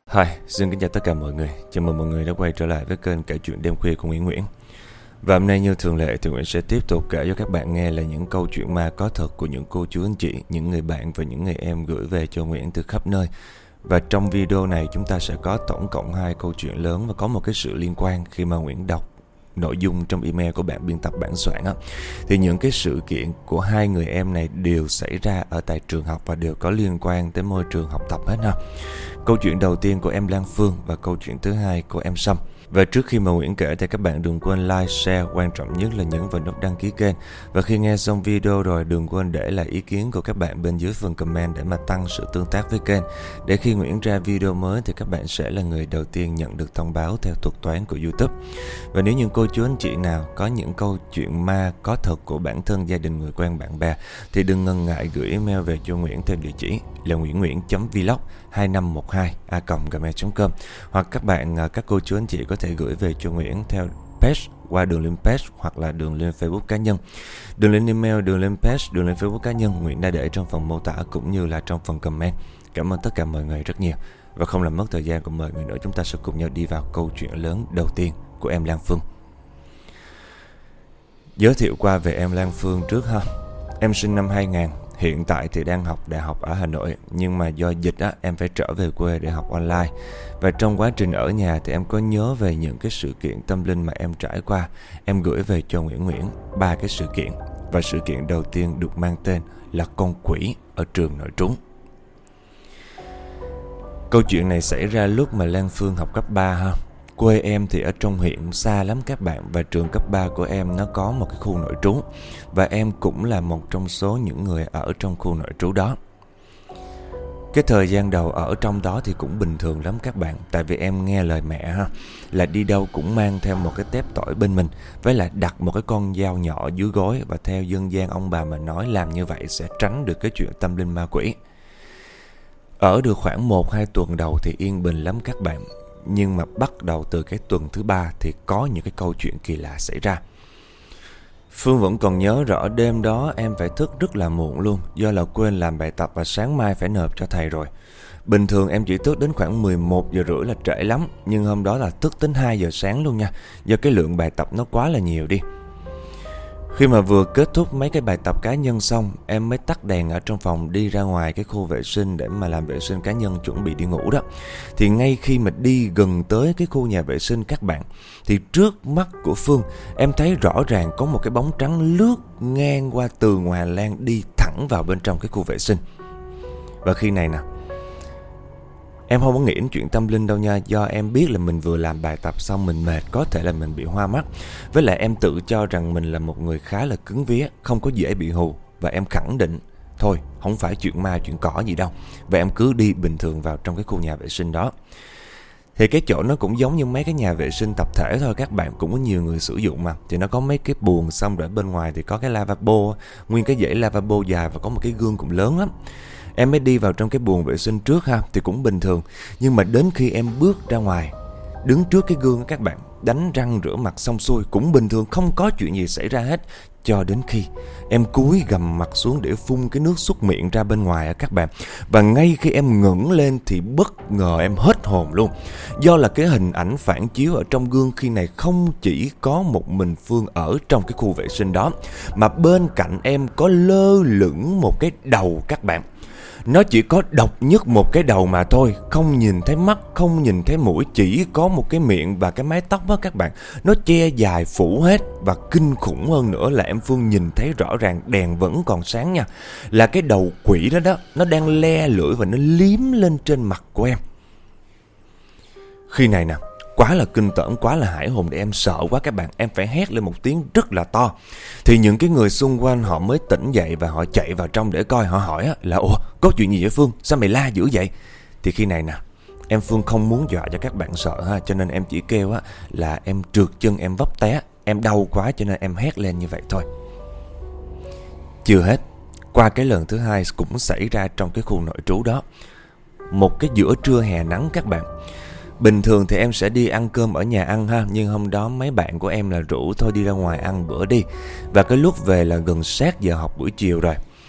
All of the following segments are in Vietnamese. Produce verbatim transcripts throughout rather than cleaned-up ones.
Hi, xin kính chào tất cả mọi người. Chào mừng mọi người đã quay trở lại với kênh kể chuyện đêm khuya của Nguyễn Nguyễn. Và hôm nay như thường lệ thì Nguyễn sẽ tiếp tục kể cho các bạn nghe là những câu chuyện ma có thật của những cô chú anh chị, những người bạn và những người em gửi về cho Nguyễn từ khắp nơi. Và trong video này chúng ta sẽ có tổng cộng hai câu chuyện lớn và có một cái sự liên quan khi mà Nguyễn đọc nội dung trong email của bạn biên tập bản soạn á, thì những cái sự kiện của hai người em này đều xảy ra ở tại trường học và đều có liên quan tới môi trường học tập hết ha. Câu chuyện đầu tiên của em Lan Phương và câu chuyện thứ hai của em Sâm. Và trước khi mà Nguyễn kể thì các bạn đừng quên like, share, quan trọng nhất là nhấn vào nút đăng ký kênh. Và khi nghe xong video rồi đừng quên để lại ý kiến của các bạn bên dưới phần comment để mà tăng sự tương tác với kênh. Để khi Nguyễn ra video mới thì các bạn sẽ là người đầu tiên nhận được thông báo theo thuật toán của YouTube. Và nếu những cô chú anh chị nào có những câu chuyện ma có thật của bản thân, gia đình, người quen, bạn bè thì đừng ngần ngại gửi email về cho Nguyễn theo địa chỉ là nguyễn nguyễn.vlog hai năm một hai a còng gmail chấm com, hoặc các bạn các cô chú anh chị có thể gửi về cho Nguyễn theo page qua đường link page hoặc là đường link Facebook cá nhân. Đường link email, đường link page, đường link Facebook cá nhân Nguyễn đã để trong phần mô tả cũng như là trong phần comment. Cảm ơn tất cả mọi người rất nhiều. Và không làm mất thời gian của mọi người nữa, chúng ta sẽ cùng nhau đi vào câu chuyện lớn đầu tiên của em Lan Phương. Giới thiệu qua về em Lan Phương trước ha. Em sinh năm hai nghìn, hiện tại thì đang học đại học ở Hà Nội, nhưng mà do dịch á, em phải trở về quê để học online. Và trong quá trình ở nhà thì em có nhớ về những cái sự kiện tâm linh mà em trải qua. Em gửi về cho Nguyễn Nguyễn ba cái sự kiện. Và sự kiện đầu tiên được mang tên là con quỷ ở trường nội trú. Câu chuyện này xảy ra lúc mà Lan Phương học cấp ba ha. Quê em thì ở trong huyện xa lắm các bạn, và trường cấp ba của em nó có một cái khu nội trú. Và em cũng là một trong số những người ở trong khu nội trú đó. Cái thời gian đầu ở trong đó thì cũng bình thường lắm các bạn. Tại vì em nghe lời mẹ ha, là đi đâu cũng mang theo một cái tép tỏi bên mình, với lại đặt một cái con dao nhỏ dưới gối. Và theo dân gian ông bà mà nói làm như vậy sẽ tránh được cái chuyện tâm linh ma quỷ. Ở được khoảng một hai tuần đầu thì yên bình lắm các bạn. Nhưng mà bắt đầu từ cái tuần thứ ba thì có những cái câu chuyện kỳ lạ xảy ra. Phương vẫn còn nhớ rõ đêm đó em phải thức rất là muộn luôn, do là quên làm bài tập và sáng mai phải nộp cho thầy rồi. Bình thường em chỉ thức đến khoảng mười một giờ rưỡi là trễ lắm, nhưng hôm đó là thức đến hai giờ sáng luôn nha, do cái lượng bài tập nó quá là nhiều đi. Khi mà vừa kết thúc mấy cái bài tập cá nhân xong, em mới tắt đèn ở trong phòng đi ra ngoài cái khu vệ sinh để mà làm vệ sinh cá nhân chuẩn bị đi ngủ đó. Thì ngay khi mà đi gần tới cái khu nhà vệ sinh các bạn, thì trước mắt của Phương em thấy rõ ràng có một cái bóng trắng lướt ngang qua từ ngoài hành lang đi thẳng vào bên trong cái khu vệ sinh. Và khi này nè, em không có nghĩ đến chuyện tâm linh đâu nha, do em biết là mình vừa làm bài tập xong mình mệt, có thể là mình bị hoa mắt. Với lại em tự cho rằng mình là một người khá là cứng vía, không có dễ bị hù. Và em khẳng định, thôi không phải chuyện ma chuyện cỏ gì đâu. Và em cứ đi bình thường vào trong cái khu nhà vệ sinh đó. Thì cái chỗ nó cũng giống như mấy cái nhà vệ sinh tập thể thôi các bạn, cũng có nhiều người sử dụng mà. Thì nó có mấy cái buồng, xong rồi bên ngoài thì có cái lavabo, nguyên cái dãy lavabo dài và có một cái gương cũng lớn lắm. Em mới đi vào trong cái buồng vệ sinh trước ha, thì cũng bình thường. Nhưng mà đến khi em bước ra ngoài, đứng trước cái gương các bạn, đánh răng rửa mặt xong xuôi cũng bình thường, không có chuyện gì xảy ra hết. Cho đến khi em cúi gằm mặt xuống để phun cái nước súc miệng ra bên ngoài các bạn. Và ngay khi em ngẩng lên thì bất ngờ em hết hồn luôn. Do là cái hình ảnh phản chiếu ở trong gương khi này không chỉ có một mình Phương ở trong cái khu vệ sinh đó, mà bên cạnh em có lơ lửng một cái đầu các bạn. Nó chỉ có độc nhất một cái đầu mà thôi, không nhìn thấy mắt, không nhìn thấy mũi, chỉ có một cái miệng và cái mái tóc đó các bạn. Nó che dài phủ hết, và kinh khủng hơn nữa là em Phương nhìn thấy rõ ràng, đèn vẫn còn sáng nha, là cái đầu quỷ đó đó, nó đang le lưỡi và nó liếm lên trên mặt của em. Khi này nè, quá là kinh tởm, quá là hãi hồn để em sợ quá các bạn. Em phải hét lên một tiếng rất là to. Thì những cái người xung quanh họ mới tỉnh dậy và họ chạy vào trong để coi. Họ hỏi là ủa có chuyện gì vậy Phương, sao mày la dữ vậy? Thì khi này nè, em Phương không muốn dọa cho các bạn sợ ha, cho nên em chỉ kêu á là em trượt chân, em vấp té, em đau quá cho nên em hét lên như vậy thôi. Chưa hết, qua cái lần thứ hai cũng xảy ra trong cái khu nội trú đó. Một cái giữa trưa hè nắng các bạn. Bình thường thì em sẽ đi ăn cơm ở nhà ăn ha, nhưng hôm đó mấy bạn của em là rủ thôi đi ra ngoài ăn bữa đi. Và cái lúc về là gần sát giờ học buổi chiều rồi.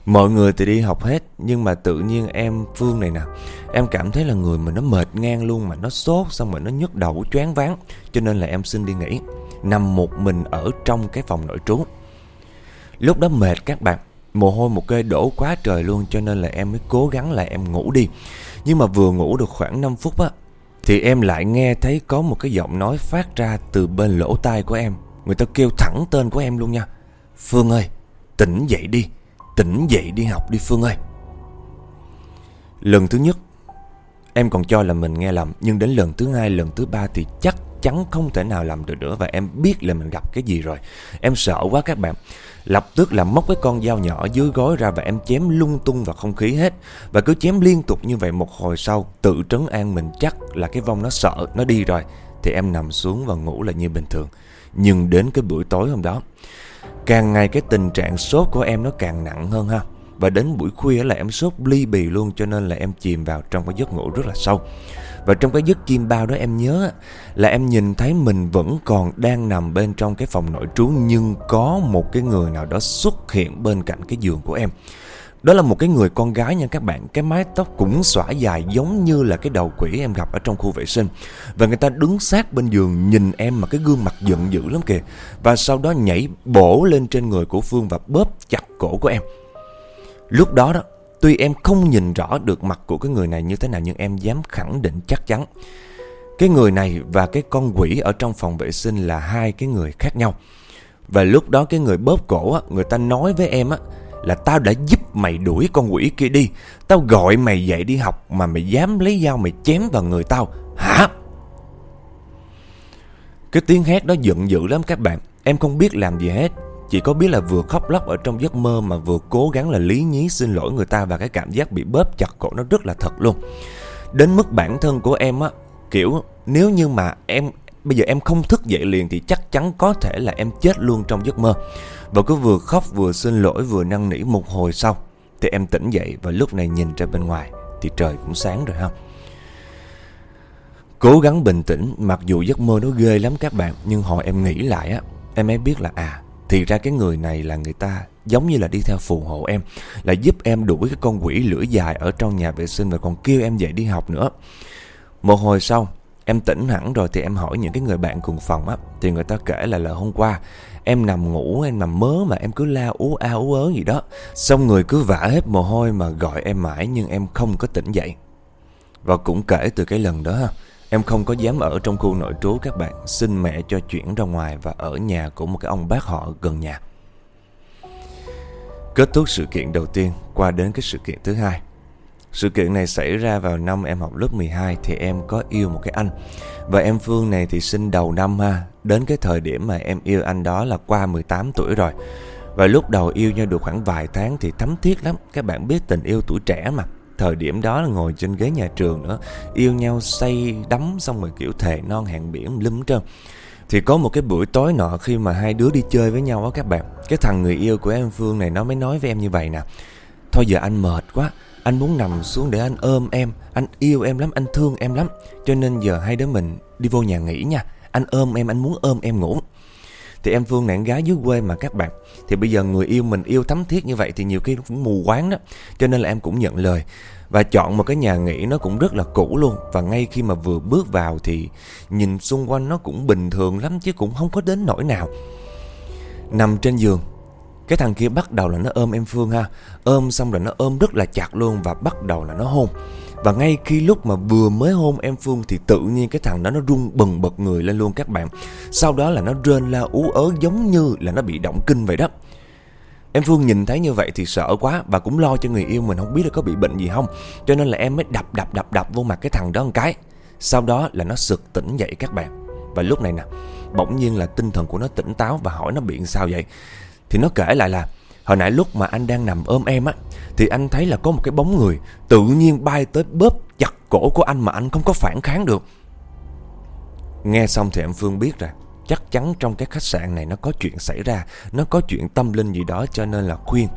Mọi người thì đi học hết, nhưng mà tự nhiên em Phương này nè, em cảm thấy là người mình nó mệt ngang luôn, mà nó sốt, xong rồi nó nhức đầu choáng váng. Cho nên là em xin đi nghỉ, nằm một mình ở trong cái phòng nội trú. Lúc đó mệt các bạn, mồ hôi một kê đổ quá trời luôn, cho nên là em mới cố gắng là em ngủ đi. Nhưng mà vừa ngủ được khoảng năm phút á, thì em lại nghe thấy có một cái giọng nói phát ra từ bên lỗ tai của em. Người ta kêu thẳng tên của em luôn nha: Phương ơi, tỉnh dậy đi, tỉnh dậy đi học đi Phương ơi. Lần thứ nhất em còn cho là mình nghe lầm, nhưng đến lần thứ hai, lần thứ ba thì chắc chắn không thể nào làm được nữa. Và em biết là mình gặp cái gì rồi. Em sợ quá các bạn. Lập tức là móc cái con dao nhỏ dưới gối ra và em chém lung tung vào không khí hết. Và cứ chém liên tục như vậy một hồi sau, tự trấn an mình chắc là cái vong nó sợ, nó đi rồi, thì em nằm xuống và ngủ lại như bình thường. Nhưng đến cái buổi tối hôm đó, càng ngày cái tình trạng sốt của em nó càng nặng hơn ha. Và đến buổi khuya là em sốt ly bì luôn, cho nên là em chìm vào trong cái giấc ngủ rất là sâu. Và trong cái giấc chim bao đó em nhớ là em nhìn thấy mình vẫn còn đang nằm bên trong cái phòng nội trú, nhưng có một cái người nào đó xuất hiện bên cạnh cái giường của em. Đó là một cái người con gái nha các bạn. Cái mái tóc cũng xõa dài giống như là cái đầu quỷ em gặp ở trong khu vệ sinh. Và người ta đứng sát bên giường nhìn em mà cái gương mặt giận dữ lắm kìa. Và sau đó nhảy bổ lên trên người của Phương và bóp chặt cổ của em. Lúc đó đó, tuy em không nhìn rõ được mặt của cái người này như thế nào, nhưng em dám khẳng định chắc chắn cái người này và cái con quỷ ở trong phòng vệ sinh là hai cái người khác nhau. Và lúc đó cái người bóp cổ á, người ta nói với em á là tao đã giúp mày đuổi con quỷ kia đi, tao gọi mày dậy đi học mà mày dám lấy dao mày chém vào người tao hả? Cái tiếng hét đó giận dữ lắm các bạn. Em không biết làm gì hết, chỉ có biết là vừa khóc lóc ở trong giấc mơ mà vừa cố gắng là lý nhí xin lỗi người ta. Và cái cảm giác bị bóp chặt cổ nó rất là thật luôn. Đến mức bản thân của em á, kiểu nếu như mà em bây giờ em không thức dậy liền thì chắc chắn có thể là em chết luôn trong giấc mơ. Và cứ vừa khóc vừa xin lỗi vừa năn nỉ một hồi sau thì em tỉnh dậy. Và lúc này nhìn ra bên ngoài thì trời cũng sáng rồi ha. Cố gắng bình tĩnh, mặc dù giấc mơ nó ghê lắm các bạn, nhưng hồi em nghĩ lại á, em mới biết là à, thì ra cái người này là người ta giống như là đi theo phù hộ em, là giúp em đuổi cái con quỷ lưỡi dài ở trong nhà vệ sinh và còn kêu em dậy đi học nữa. Một hồi sau em tỉnh hẳn rồi thì em hỏi những cái người bạn cùng phòng á, thì người ta kể là là hôm qua em nằm ngủ, em nằm mớ mà em cứ la ú a ú ớ gì đó, xong người cứ vã hết mồ hôi mà gọi em mãi nhưng em không có tỉnh dậy. Và cũng kể từ cái lần đó ha, em không có dám ở trong khu nội trú các bạn, xin mẹ cho chuyển ra ngoài và ở nhà của một cái ông bác họ gần nhà. Kết thúc sự kiện đầu tiên, qua đến cái sự kiện thứ hai. Sự kiện này xảy ra vào năm em học lớp mười hai thì em có yêu một cái anh. Và em Phương này thì sinh đầu năm ha. Đến cái thời điểm mà em yêu anh đó là qua mười tám tuổi rồi. Và lúc đầu yêu nhau được khoảng vài tháng thì thấm thiết lắm. Các bạn biết tình yêu tuổi trẻ mà. Thời điểm đó là ngồi trên ghế nhà trường nữa, yêu nhau say đắm xong rồi kiểu thề non hẹn biển lum trơn. Thì có một cái buổi tối nọ khi mà hai đứa đi chơi với nhau á các bạn, cái thằng người yêu của em Phương này nó mới nói với em như vậy nè: thôi giờ anh mệt quá, anh muốn nằm xuống để anh ôm em, anh yêu em lắm, anh thương em lắm, cho nên giờ hai đứa mình đi vô nhà nghỉ nha, anh ôm em, anh muốn ôm em ngủ. Thì em Phương này gái dưới quê mà các bạn, thì bây giờ người yêu mình yêu thấm thiết như vậy thì nhiều khi nó cũng mù quáng đó, cho nên là em cũng nhận lời và chọn một cái nhà nghỉ nó cũng rất là cũ luôn. Và ngay khi mà vừa bước vào thì nhìn xung quanh nó cũng bình thường lắm chứ cũng không có đến nỗi nào. Nằm trên giường, cái thằng kia bắt đầu là nó ôm em Phương ha, ôm xong rồi nó ôm rất là chặt luôn và bắt đầu là nó hôn. Và ngay khi lúc mà vừa mới hôn em Phương thì tự nhiên cái thằng đó nó rung bần bật người lên luôn các bạn. Sau đó là nó rên la ú ớ giống như là nó bị động kinh vậy đó. Em Phương nhìn thấy như vậy thì sợ quá và cũng lo cho người yêu mình không biết là có bị bệnh gì không, cho nên là em mới đập đập đập đập vô mặt cái thằng đó một cái. Sau đó là nó sực tỉnh dậy các bạn. Và lúc này nè, bỗng nhiên là tinh thần của nó tỉnh táo và hỏi nó bị sao vậy. Thì nó kể lại là hồi nãy lúc mà anh đang nằm ôm em á, thì anh thấy là có một cái bóng người tự nhiên bay tới bóp chặt cổ của anh mà anh không có phản kháng được. Nghe xong thì em Phương biết rồi, chắc chắn trong cái khách sạn này nó có chuyện xảy ra, nó có chuyện tâm linh gì đó, cho nên là khuyên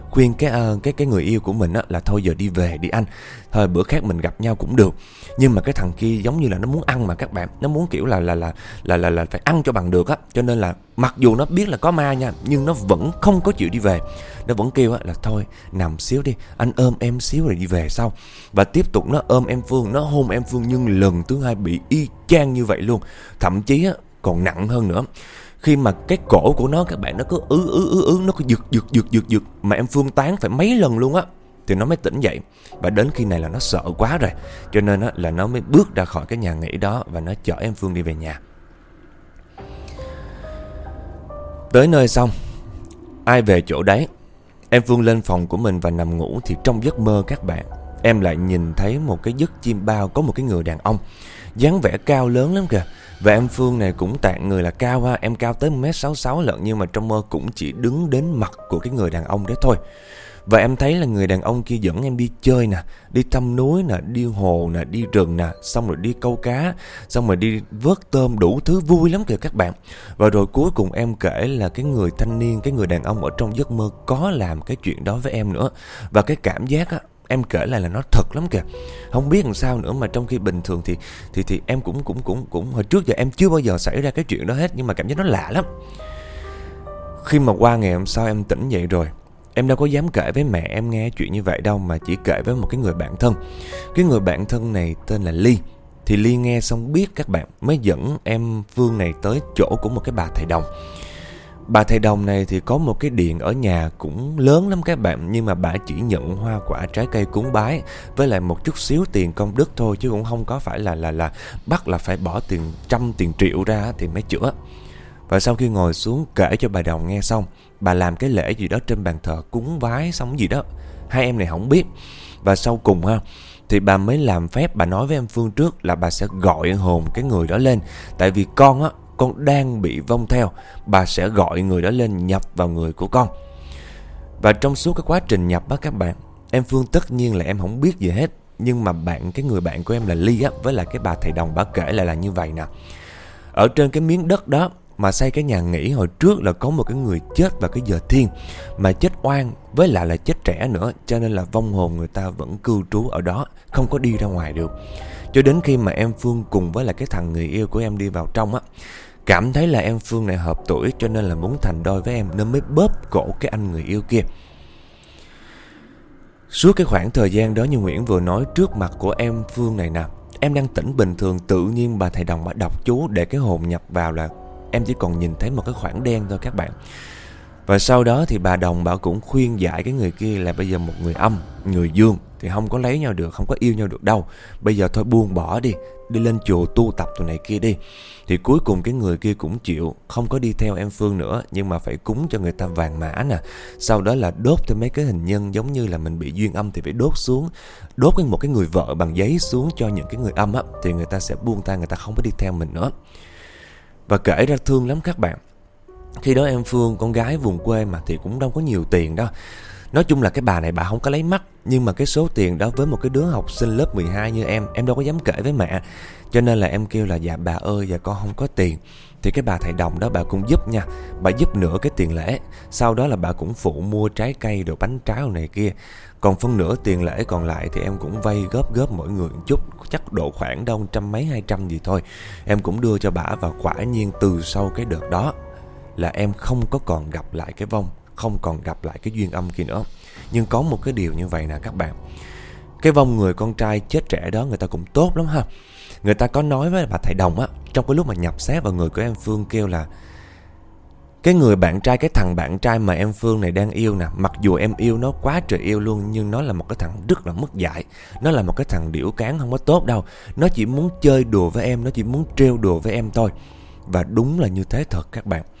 khuyên cái uh, cái cái người yêu của mình á là thôi giờ đi về đi anh, thôi bữa khác mình gặp nhau cũng được. Nhưng mà cái thằng kia giống như là nó muốn ăn mà các bạn, nó muốn kiểu là là là là là, là phải ăn cho bằng được á, cho nên là mặc dù nó biết là có ma nha, nhưng nó vẫn không có chịu đi về. Nó vẫn kêu á là thôi nằm xíu đi, anh ôm em xíu rồi đi về sau. Và tiếp tục nó ôm em Phương, nó hôn em Phương, nhưng lần thứ hai bị y chang như vậy luôn, thậm chí á còn nặng hơn nữa. Khi mà cái cổ của nó các bạn, nó cứ ứ ứ ứ ứ, nó cứ giật giật giật giật giật mà em Phương tán phải mấy lần luôn á thì nó mới tỉnh dậy. Và đến khi này là nó sợ quá rồi, cho nên á là nó mới bước ra khỏi cái nhà nghỉ đó và nó chở em Phương đi về nhà. Tới nơi xong, ai về chỗ đấy. Em Phương lên phòng của mình và nằm ngủ thì trong giấc mơ các bạn, em lại nhìn thấy một cái giấc chim bao có một cái người đàn ông, dáng vẻ cao lớn lắm kìa. Và em Phương này cũng tạng người là cao ha, em cao tới một mét sáu mươi sáu lận, nhưng mà trong mơ cũng chỉ đứng đến mặt của cái người đàn ông đấy thôi. Và em thấy là người đàn ông kia dẫn em đi chơi nè, đi thăm núi nè, đi hồ nè, đi rừng nè, xong rồi đi câu cá, xong rồi đi vớt tôm, đủ thứ vui lắm kìa các bạn. Và rồi cuối cùng em kể là cái người thanh niên, cái người đàn ông ở trong giấc mơ có làm cái chuyện đó với em nữa. Và cái cảm giác á, em kể lại là nó thật lắm kìa. Không biết làm sao nữa mà trong khi bình thường thì thì thì em cũng cũng cũng cũng hồi trước giờ em chưa bao giờ xảy ra cái chuyện đó hết, nhưng mà cảm giác nó lạ lắm. Khi mà qua ngày hôm sau em tỉnh dậy rồi, em đâu có dám kể với mẹ em nghe chuyện như vậy đâu, mà chỉ kể với một cái người bạn thân. Cái người bạn thân này tên là Ly. Thì Ly nghe xong biết các bạn, mới dẫn em Phương này tới chỗ của một cái bà thầy đồng. Bà thầy đồng này thì có một cái điện ở nhà cũng lớn lắm các bạn, nhưng mà bà chỉ nhận hoa quả trái cây cúng bái với lại một chút xíu tiền công đức thôi, chứ cũng không có phải là là là bắt là phải bỏ tiền trăm tiền triệu ra thì mới chữa. Và sau khi ngồi xuống kể cho bà đồng nghe xong, bà làm cái lễ gì đó trên bàn thờ cúng vái xong gì đó, hai em này không biết. Và sau cùng ha, thì bà mới làm phép, bà nói với em Phương trước là bà sẽ gọi hồn cái người đó lên. Tại vì con á, con đang bị vong theo, bà sẽ gọi người đó lên nhập vào người của con. Và trong suốt cái quá trình nhập á các bạn, em Phương tất nhiên là em không biết gì hết. Nhưng mà bạn, cái người bạn của em là Ly á, với lại cái bà thầy đồng, bà kể lại là như vậy nè. Ở trên cái miếng đất đó mà xây cái nhà nghỉ hồi trước là có một cái người chết vào cái giờ thiên, mà chết oan với lại là chết trẻ nữa, cho nên là vong hồn người ta vẫn cư trú ở đó, không có đi ra ngoài được. Cho đến khi mà em Phương cùng với lại cái thằng người yêu của em đi vào trong á, cảm thấy là em Phương này hợp tuổi, cho nên là muốn thành đôi với em, nên mới bóp cổ cái anh người yêu kia. Suốt cái khoảng thời gian đó như Nguyễn vừa nói, trước mặt của em Phương này nè, em đang tỉnh bình thường, tự nhiên bà thầy đồng bà đọc chú để cái hồn nhập vào là em chỉ còn nhìn thấy một cái khoảng đen thôi các bạn. Và sau đó thì bà đồng bà cũng khuyên giải cái người kia là bây giờ một người âm, người dương thì không có lấy nhau được, không có yêu nhau được đâu. Bây giờ thôi buông bỏ đi, đi lên chùa tu tập tụi này kia đi. Thì cuối cùng cái người kia cũng chịu, không có đi theo em Phương nữa, nhưng mà phải cúng cho người ta vàng mã nè. Sau đó là đốt thêm mấy cái hình nhân, giống như là mình bị duyên âm thì phải đốt xuống, đốt một cái người vợ bằng giấy xuống cho những cái người âm á, thì người ta sẽ buông tay, người ta không có đi theo mình nữa. Và kể ra thương lắm các bạn. Khi đó em Phương, con gái vùng quê mà, thì cũng đâu có nhiều tiền đâu. Nói chung là cái bà này bà không có lấy mắc, nhưng mà cái số tiền đó với một cái đứa học sinh lớp mười hai như em, em đâu có dám kể với mẹ. Cho nên là em kêu là dạ bà ơi, dạ con không có tiền. Thì cái bà thầy đồng đó bà cũng giúp nha. Bà giúp nửa cái tiền lễ. Sau đó là bà cũng phụ mua trái cây đồ bánh trái này kia. Còn phân nửa tiền lễ còn lại thì em cũng vay góp góp mỗi người một chút, chắc độ khoảng đâu trăm mấy hai trăm gì thôi. Em cũng đưa cho bà, và quả nhiên từ sau cái đợt đó là em không có còn gặp lại cái vong, không còn gặp lại cái duyên âm kia nữa. Nhưng có một cái điều như vậy nè các bạn, cái vong người con trai chết trẻ đó người ta cũng tốt lắm ha. Người ta có nói với bà thầy đồng á, trong cái lúc mà nhập xác vào người của em Phương, kêu là cái người bạn trai, cái thằng bạn trai mà em Phương này đang yêu nè, mặc dù em yêu nó quá trời yêu luôn, nhưng nó là một cái thằng rất là mất dạy. Nó là một cái thằng điểu cán không có tốt đâu. Nó chỉ muốn chơi đùa với em, nó chỉ muốn trêu đùa với em thôi. Và đúng là như thế thật các bạn.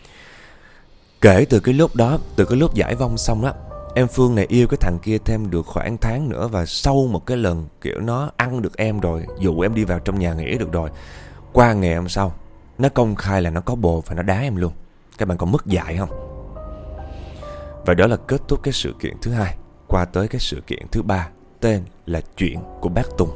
Kể từ cái lúc đó, từ cái lúc giải vong xong đó, em Phương này yêu cái thằng kia thêm được khoảng tháng nữa. Và sau một cái lần kiểu nó ăn được em rồi, dụ em đi vào trong nhà nghỉ được rồi, qua ngày hôm sau nó công khai là nó có bồ và nó đá em luôn. Các bạn còn mất dạy không? Và đó là kết thúc cái sự kiện thứ hai. Qua tới cái sự kiện thứ ba, tên là chuyện của bác Tùng.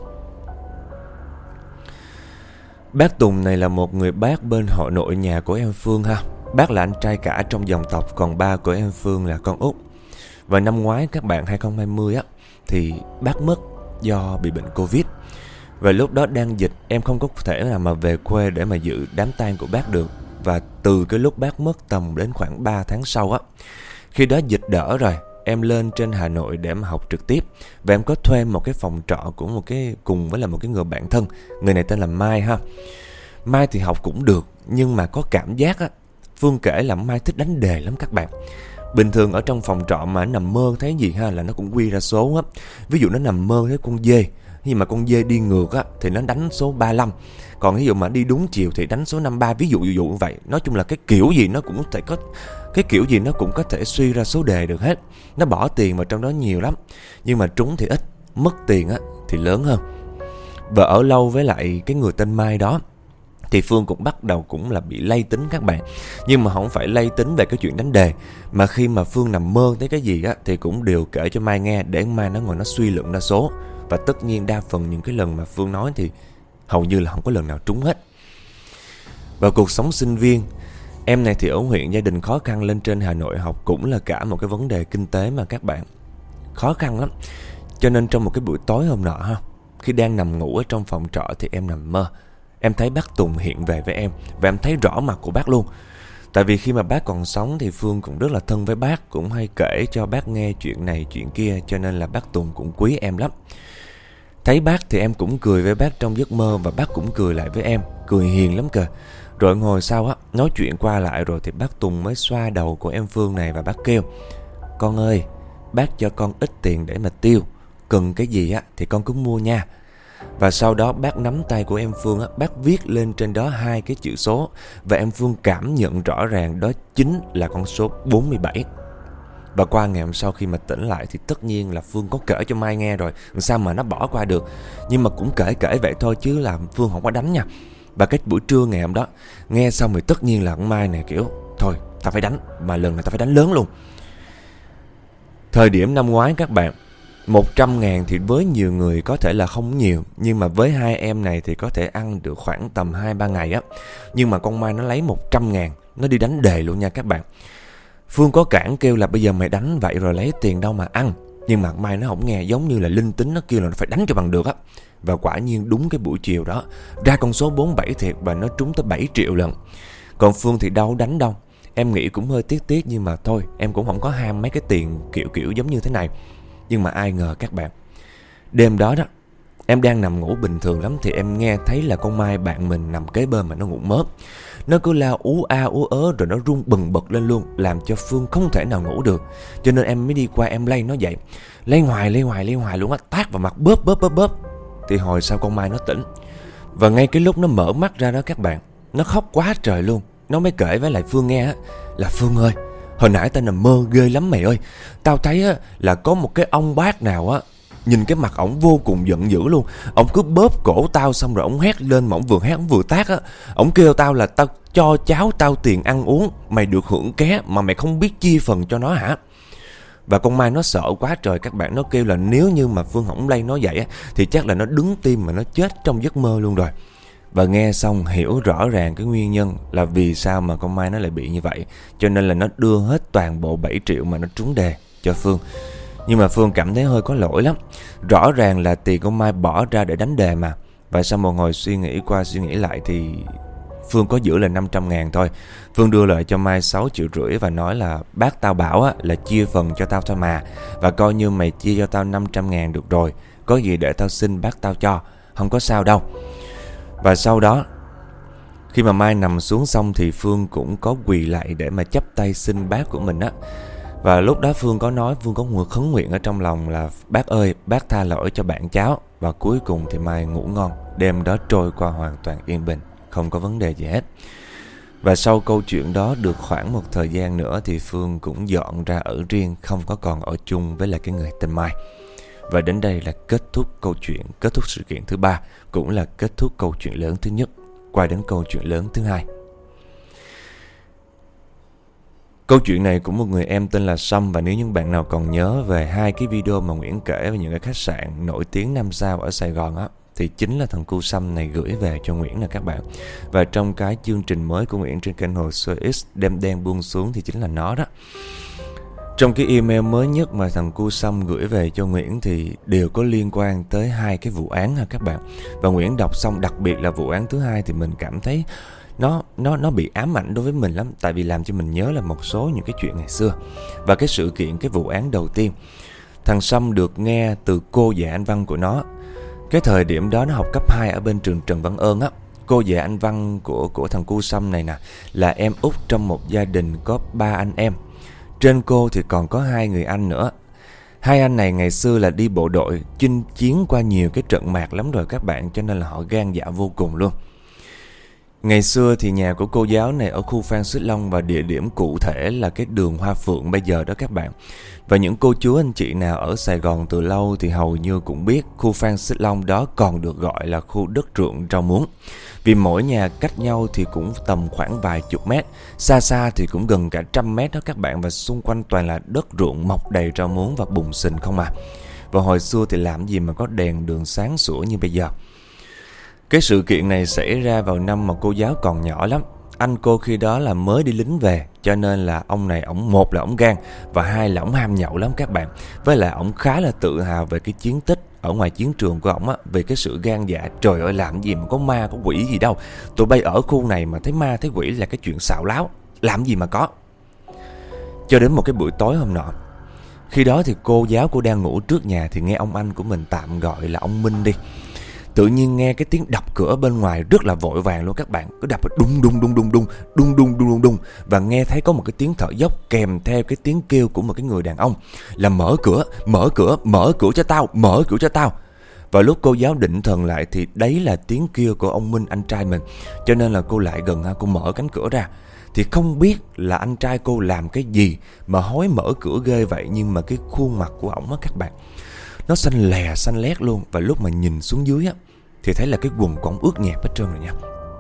Bác Tùng này là một người bác bên họ nội nhà của em Phương ha. Bác là anh trai cả trong dòng tộc, còn ba của em Phương là con út. Và năm ngoái các bạn hai không hai không á, thì bác mất do bị bệnh Covid. Và lúc đó đang dịch, em không có thể nào mà về quê để mà dự đám tang của bác được. Và từ cái lúc bác mất tầm đến khoảng ba tháng sau á, khi đó dịch đỡ rồi, em lên trên Hà Nội để mà học trực tiếp. Và em có thuê một cái phòng trọ của một cái cùng với là một cái người bạn thân. Người này tên là Mai ha. Mai thì học cũng được, nhưng mà có cảm giác á, Phương kể là Mai thích đánh đề lắm các bạn. Bình thường ở trong phòng trọ mà nằm mơ thấy gì ha là nó cũng quy ra số á. Ví dụ nó nằm mơ thấy con dê, nhưng mà con dê đi ngược á thì nó đánh số ba mươi lăm. Còn ví dụ mà đi đúng chiều thì đánh số năm mươi ba. Ví dụ ví dụ như vậy. Nói chung là cái kiểu gì nó cũng có thể có Cái kiểu gì nó cũng có thể suy ra số đề được hết. Nó bỏ tiền vào trong đó nhiều lắm, nhưng mà trúng thì ít, mất tiền á thì lớn hơn. Và ở lâu với lại cái người tên Mai đó thì Phương cũng bắt đầu cũng là bị lay tính các bạn. Nhưng mà không phải lay tính về cái chuyện đánh đề, mà khi mà Phương nằm mơ thấy cái gì á thì cũng đều kể cho Mai nghe, để Mai nó ngồi nó suy luận ra số. Và tất nhiên đa phần những cái lần mà Phương nói thì hầu như là không có lần nào trúng hết. Và cuộc sống sinh viên, em này thì ở huyện gia đình khó khăn, lên trên Hà Nội học cũng là cả một cái vấn đề kinh tế mà các bạn. Khó khăn lắm. Cho nên trong một cái buổi tối hôm nọ ha, khi đang nằm ngủ ở trong phòng trọ thì em nằm mơ. Em thấy bác Tùng hiện về với em, và em thấy rõ mặt của bác luôn. Tại vì khi mà bác còn sống thì Phương cũng rất là thân với bác, cũng hay kể cho bác nghe chuyện này chuyện kia, cho nên là bác Tùng cũng quý em lắm. Thấy bác thì em cũng cười với bác trong giấc mơ, và bác cũng cười lại với em, cười hiền lắm kìa. Rồi ngồi sau á, nói chuyện qua lại rồi thì bác Tùng mới xoa đầu của em Phương này và bác kêu: "Con ơi, bác cho con ít tiền để mà tiêu, cần cái gì á thì con cứ mua nha." Và sau đó bác nắm tay của em Phương á, bác viết lên trên đó hai cái chữ số. Và em Phương cảm nhận rõ ràng đó chính là con số bốn mươi bảy. Và qua ngày hôm sau khi mà tỉnh lại thì tất nhiên là Phương có kể cho Mai nghe rồi, sao mà nó bỏ qua được. Nhưng mà cũng kể kể vậy thôi chứ là Phương không có đánh nha. Và cái buổi trưa ngày hôm đó, nghe xong thì tất nhiên là con Mai này kiểu: "Thôi, tao phải đánh, mà lần này tao phải đánh lớn luôn." Thời điểm năm ngoái các bạn, một trăm ngàn thì với nhiều người có thể là không nhiều, nhưng mà với hai em này thì có thể ăn được khoảng tầm hai ba ngày á. Nhưng mà con Mai nó lấy một trăm ngàn, nó đi đánh đề luôn nha các bạn. Phương có cản kêu là bây giờ mày đánh vậy rồi lấy tiền đâu mà ăn. Nhưng mà Mai nó không nghe, giống như là linh tính, nó kêu là nó phải đánh cho bằng được á. Và quả nhiên đúng cái buổi chiều đó, ra con số bốn mươi bảy thiệt, và nó trúng tới bảy triệu lần. Còn Phương thì đâu đánh đâu. Em nghĩ cũng hơi tiếc tiếc, nhưng mà thôi, em cũng không có ham mấy cái tiền kiểu kiểu giống như thế này. Nhưng mà ai ngờ các bạn, đêm đó đó, em đang nằm ngủ bình thường lắm thì em nghe thấy là con Mai bạn mình nằm kế bên mà nó ngủ mớp. Nó cứ la ú a ú ớ rồi nó rung bần bật lên luôn, làm cho Phương không thể nào ngủ được. Cho nên em mới đi qua em lay nó dậy. Lay hoài lay hoài lay hoài luôn á, tát vào mặt bóp bóp bóp bóp. Thì hồi sau con Mai nó tỉnh. Và ngay cái lúc nó mở mắt ra đó các bạn, nó khóc quá trời luôn. Nó mới kể với lại Phương nghe á, là: "Phương ơi, hồi nãy tao nằm mơ ghê lắm mày ơi. Tao thấy á là có một cái ông bác nào á, nhìn cái mặt ổng vô cùng giận dữ luôn. Ổng cứ bóp cổ tao xong rồi ổng hét lên, mà ổng vừa hét ổng vừa tát á. Ổng kêu tao là tao cho cháu tao tiền ăn uống, mày được hưởng ké mà mày không biết chia phần cho nó hả?" Và con Mai nó sợ quá trời các bạn. Nó kêu là nếu như mà Phương không lay nó dậy á thì chắc là nó đứng tim mà nó chết trong giấc mơ luôn rồi. Và nghe xong hiểu rõ ràng cái nguyên nhân là vì sao mà con Mai nó lại bị như vậy. Cho nên là nó đưa hết toàn bộ bảy triệu mà nó trúng đề cho Phương. Nhưng mà Phương cảm thấy hơi có lỗi lắm. Rõ ràng là tiền con Mai bỏ ra để đánh đề mà. Và sau một hồi suy nghĩ qua suy nghĩ lại thì Phương có giữ là năm trăm ngàn thôi. Phương đưa lại cho Mai sáu triệu rưỡi và nói là: "Bác tao bảo á, là chia phần cho tao thôi mà. Và coi như mày chia cho tao năm trăm ngàn được rồi. Có gì để tao xin bác tao cho, không có sao đâu." Và sau đó, khi mà Mai nằm xuống xong thì Phương cũng có quỳ lại để mà chắp tay xin bác của mình á. Và lúc đó Phương có nói, Phương có khấn nguyện ở trong lòng là: "Bác ơi, bác tha lỗi cho bạn cháu." Và cuối cùng thì Mai ngủ ngon. Đêm đó trôi qua hoàn toàn yên bình, không có vấn đề gì hết. Và sau câu chuyện đó được khoảng một thời gian nữa thì Phương cũng dọn ra ở riêng, không có còn ở chung với lại cái người tên Mai. Và đến đây là kết thúc câu chuyện, kết thúc sự kiện thứ ba, cũng là kết thúc câu chuyện lớn thứ nhất. Qua đến câu chuyện lớn thứ hai. Câu chuyện này của một người em tên là Sâm. Và nếu những bạn nào còn nhớ về hai cái video mà Nguyễn kể về những cái khách sạn nổi tiếng năm sao ở Sài Gòn á, thì chính là thằng cu Sâm này gửi về cho Nguyễn nè các bạn. Và trong cái chương trình mới của Nguyễn trên kênh Hồ Sơ X, Đêm Đen Buông Xuống, thì chính là nó đó. Trong cái email mới nhất mà thằng Cu Sâm gửi về cho Nguyễn thì đều có liên quan tới hai cái vụ án ha các bạn. Và Nguyễn đọc xong, đặc biệt là vụ án thứ hai thì mình cảm thấy nó nó nó bị ám ảnh đối với mình lắm, tại vì làm cho mình nhớ là một số những cái chuyện ngày xưa. Và cái sự kiện, cái vụ án đầu tiên, thằng Sâm được nghe từ cô dạy Anh văn của nó. Cái thời điểm đó nó học cấp hai ở bên trường Trần Văn Ơn á. Cô dạy Anh văn của của thằng Cu Sâm này nè là em út trong một gia đình có ba anh em. Trên cô thì còn có hai người anh nữa. Hai anh này ngày xưa là đi bộ đội, chinh chiến qua nhiều cái trận mạc lắm rồi các bạn, cho nên là họ gan dạ vô cùng luôn. Ngày xưa thì nhà của cô giáo này ở khu Phan Xích Long, và địa điểm cụ thể là cái đường Hoa Phượng bây giờ đó các bạn. Và những cô chú anh chị nào ở Sài Gòn từ lâu thì hầu như cũng biết khu Phan Xích Long đó còn được gọi là khu đất ruộng rau muống. Vì mỗi nhà cách nhau thì cũng tầm khoảng vài chục mét, xa xa thì cũng gần cả trăm mét đó các bạn. Và xung quanh toàn là đất ruộng mọc đầy rau muống và bùn xình không à. Và hồi xưa thì làm gì mà có đèn đường sáng sủa như bây giờ. Cái sự kiện này xảy ra vào năm mà cô giáo còn nhỏ lắm. Anh cô khi đó là mới đi lính về, cho nên là ông này, ổng một là ổng gan, và hai là ổng ham nhậu lắm các bạn. Với lại ổng khá là tự hào về cái chiến tích ở ngoài chiến trường của ổng á, về cái sự gan dạ. Trời ơi, làm gì mà có ma có quỷ gì đâu, tụi bay ở khu này mà thấy ma thấy quỷ là cái chuyện xạo láo, làm gì mà có. Cho đến một cái buổi tối hôm nọ, khi đó thì cô giáo cô đang ngủ trước nhà, thì nghe ông anh của mình, tạm gọi là ông Minh đi, tự nhiên nghe cái tiếng đập cửa bên ngoài rất là vội vàng luôn các bạn. Cứ đập đung đung đung đung đung đung đung đung đung đung, và nghe thấy có một cái tiếng thở dốc kèm theo cái tiếng kêu của một cái người đàn ông là mở cửa, mở cửa, mở cửa cho tao, mở cửa cho tao. Và lúc cô giáo định thần lại thì đấy là tiếng kêu của ông Minh, anh trai mình. Cho nên là cô lại gần ha, cô mở cánh cửa ra. Thì không biết là anh trai cô làm cái gì mà hối mở cửa ghê vậy, nhưng mà cái khuôn mặt của ổng á các bạn, nó xanh lè xanh lét luôn. Và lúc mà nhìn xuống dưới á thì thấy là cái quần của ổng ướt nhẹp hết trơn rồi nha.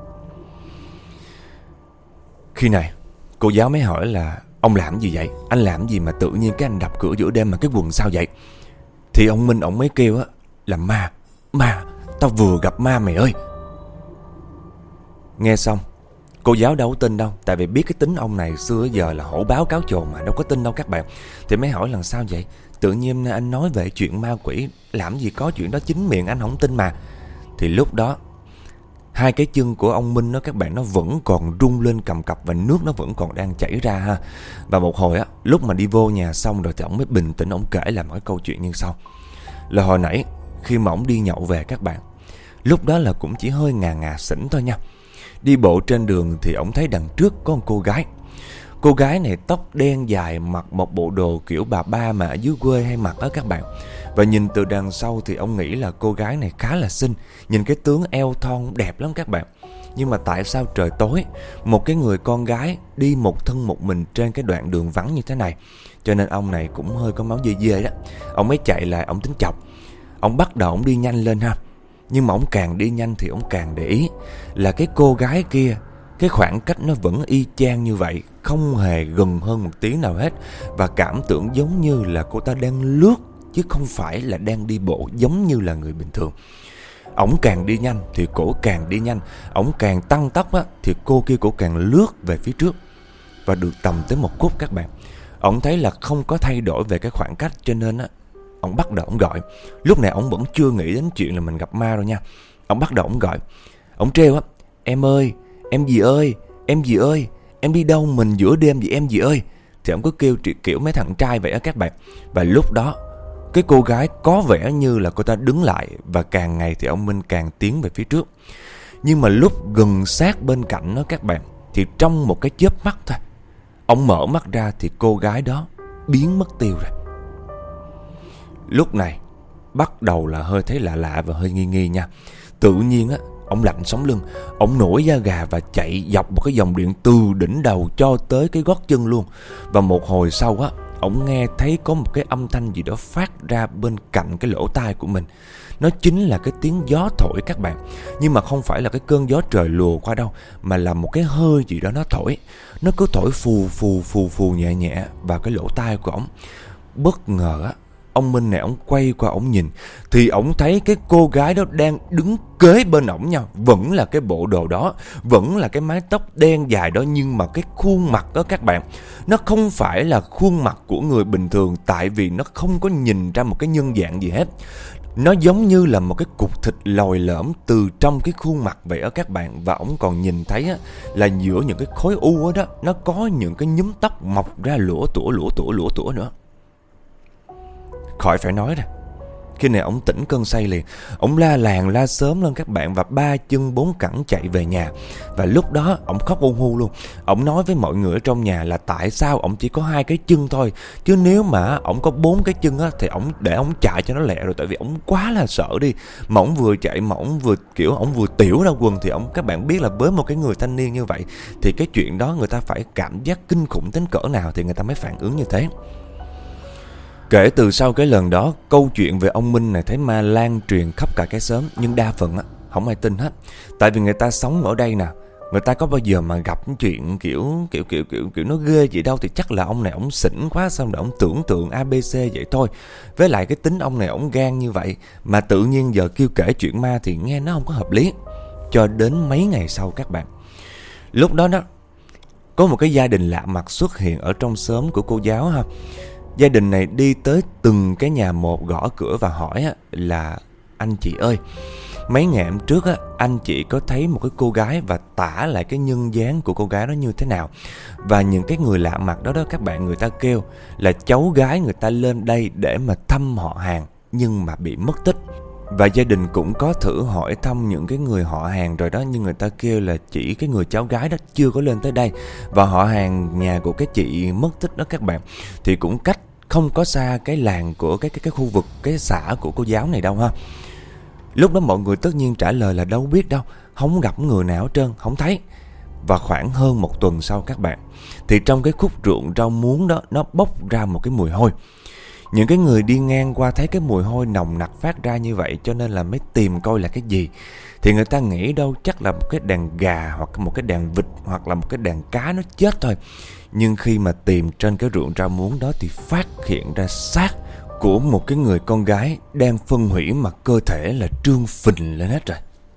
Khi này cô giáo mới hỏi là ông làm gì vậy? Anh làm gì mà tự nhiên cái anh đập cửa giữa đêm mà cái quần sao vậy? Thì ông Minh ổng mới kêu á là ma, ma, tao vừa gặp ma mày ơi. Nghe xong cô giáo đâu có tin đâu, tại vì biết cái tính ông này xưa giờ là hổ báo cáo chồn mà, đâu có tin đâu các bạn. Thì mới hỏi lần sao vậy? Tự nhiên anh nói về chuyện ma quỷ, làm gì có chuyện đó, chính miệng anh không tin mà. Thì lúc đó hai cái chân của ông Minh đó các bạn, nó vẫn còn rung lên cầm cập, và nước nó vẫn còn đang chảy ra ha. Và một hồi á, lúc mà đi vô nhà xong rồi thì ông mới bình tĩnh, ông kể lại một cái câu chuyện như sau. Là hồi nãy khi mà ông đi nhậu về các bạn, lúc đó là cũng chỉ hơi ngà ngà xỉn thôi nha. Đi bộ trên đường thì ông thấy đằng trước có một cô gái. Cô gái này tóc đen dài, mặc một bộ đồ kiểu bà ba mà ở dưới quê hay mặc đó các bạn. Và nhìn từ đằng sau thì ông nghĩ là cô gái này khá là xinh, nhìn cái tướng eo thon đẹp lắm các bạn. Nhưng mà tại sao trời tối, một cái người con gái đi một thân một mình trên cái đoạn đường vắng như thế này? Cho nên ông này cũng hơi có máu dê dê đó. Ông mới chạy lại, ông tính chọc. Ông bắt đầu ông đi nhanh lên ha. Nhưng mà ông càng đi nhanh thì ông càng để ý là cái cô gái kia, cái khoảng cách nó vẫn y chang như vậy, không hề gần hơn một tí nào hết. Và cảm tưởng giống như là cô ta đang lướt, chứ không phải là đang đi bộ giống như là người bình thường. Ổng càng đi nhanh thì cổ càng đi nhanh. Ổng càng tăng tốc á, thì cô kia cổ càng lướt về phía trước. Và được tầm tới một khúc các bạn, ổng thấy là không có thay đổi về cái khoảng cách, cho nên á, ổng bắt đầu ổng gọi. Lúc này ổng vẫn chưa nghĩ đến chuyện là mình gặp ma đâu nha. Ổng bắt đầu ổng gọi. Ổng trêu á: em ơi, em gì ơi, em gì ơi, em đi đâu mình giữa đêm vậy em gì ơi. Thì ổng cứ kêu kiểu mấy thằng trai vậy á các bạn. Và lúc đó cái cô gái có vẻ như là cô ta đứng lại, và càng ngày thì ông Minh càng tiến về phía trước. Nhưng mà lúc gần sát bên cạnh nó các bạn, thì trong một cái chớp mắt thôi, ông mở mắt ra thì cô gái đó biến mất tiêu rồi. Lúc này bắt đầu là hơi thấy lạ lạ và hơi nghi nghi nha. Tự nhiên á, ông lạnh sống lưng, ông nổi da gà và chạy dọc một cái dòng điện từ đỉnh đầu cho tới cái gót chân luôn. Và một hồi sau á, ông nghe thấy có một cái âm thanh gì đó phát ra bên cạnh cái lỗ tai của mình. Nó chính là cái tiếng gió thổi các bạn. Nhưng mà không phải là cái cơn gió trời lùa qua đâu, mà là một cái hơi gì đó nó thổi. Nó cứ thổi phù phù phù phù nhẹ nhẹ vào cái lỗ tai của ổng. Bất ngờ á, ông Minh này ổng quay qua ổng nhìn, thì ổng thấy cái cô gái đó đang đứng kế bên ổng nha. Vẫn là cái bộ đồ đó, vẫn là cái mái tóc đen dài đó, nhưng mà cái khuôn mặt đó các bạn, Nó không phải là khuôn mặt của người bình thường, tại vì nó không có nhìn ra một cái nhân dạng gì hết. Nó giống như là một cái cục thịt lồi lõm từ trong cái khuôn mặt vậy đó các bạn. Và ổng còn nhìn thấy á, là giữa những cái khối u đó, nó có những cái nhúm tóc mọc ra lũa tủa lũa tủa lũa tủa nữa. Khỏi phải nói rồi, khi này ổng tỉnh cơn say liền. Ổng la làng la sớm lên các bạn, và ba chân bốn cẳng chạy về nhà. Và lúc đó ổng khóc hu hu luôn. Ổng nói với mọi người ở trong nhà là tại sao ổng chỉ có hai cái chân thôi, chứ nếu mà ổng có bốn cái chân á thì ổng để ổng chạy cho nó lẹ rồi. Tại vì ổng quá là sợ đi. Mà ổng vừa chạy mà ổng vừa kiểu ổng vừa tiểu ra quần, thì ổng, các bạn biết là với một cái người thanh niên như vậy thì cái chuyện đó người ta phải cảm giác kinh khủng đến cỡ nào thì người ta mới phản ứng như thế. Kể từ sau cái lần đó, câu chuyện về ông Minh này thấy ma lan truyền khắp cả cái xóm. Nhưng đa phần á, không ai tin hết. Tại vì người ta sống ở đây nè, người ta có bao giờ mà gặp chuyện kiểu kiểu kiểu kiểu kiểu nó ghê vậy đâu. Thì chắc là ông này ổng xỉn quá, xong rồi ổng tưởng tượng a bê xê vậy thôi. Với lại cái tính ông này ổng gan như vậy, mà tự nhiên giờ kêu kể chuyện ma thì nghe nó không có hợp lý. Cho đến mấy ngày sau các bạn, lúc đó đó có một cái gia đình lạ mặt xuất hiện ở trong xóm của cô giáo ha. Gia đình này đi tới từng cái nhà một, gõ cửa và hỏi á, là anh chị ơi, mấy ngày hôm trước á, anh chị có thấy một cái cô gái và tả lại cái nhân dáng của cô gái đó như thế nào. Và những cái người lạ mặt đó đó các bạn, người ta kêu là cháu gái người ta lên đây để mà thăm họ hàng nhưng mà bị mất tích. Và gia đình cũng có thử hỏi thăm những cái người họ hàng rồi đó, nhưng người ta kêu là chỉ cái người cháu gái đó chưa có lên tới đây. Và họ hàng nhà của cái chị mất tích đó các bạn thì cũng cách không có xa cái làng của cái, cái, cái khu vực, cái xã của cô giáo này đâu ha. Lúc đó mọi người tất nhiên trả lời là đâu biết đâu, không gặp người nào hết trơn, không thấy. Và khoảng hơn một tuần sau các bạn, thì trong cái khúc ruộng rau muống đó, nó bốc ra một cái mùi hôi. Những cái người đi ngang qua thấy cái mùi hôi nồng nặc phát ra như vậy, cho nên là mới tìm coi là cái gì. Thì người ta nghĩ đâu chắc là một cái đàn gà, hoặc một cái đàn vịt, hoặc là một cái đàn cá nó chết thôi. Nhưng khi mà tìm trên cái ruộng rau muống đó thì phát hiện ra xác của một cái người con gái đang phân hủy, mà cơ thể là trương phình lên hết rồi.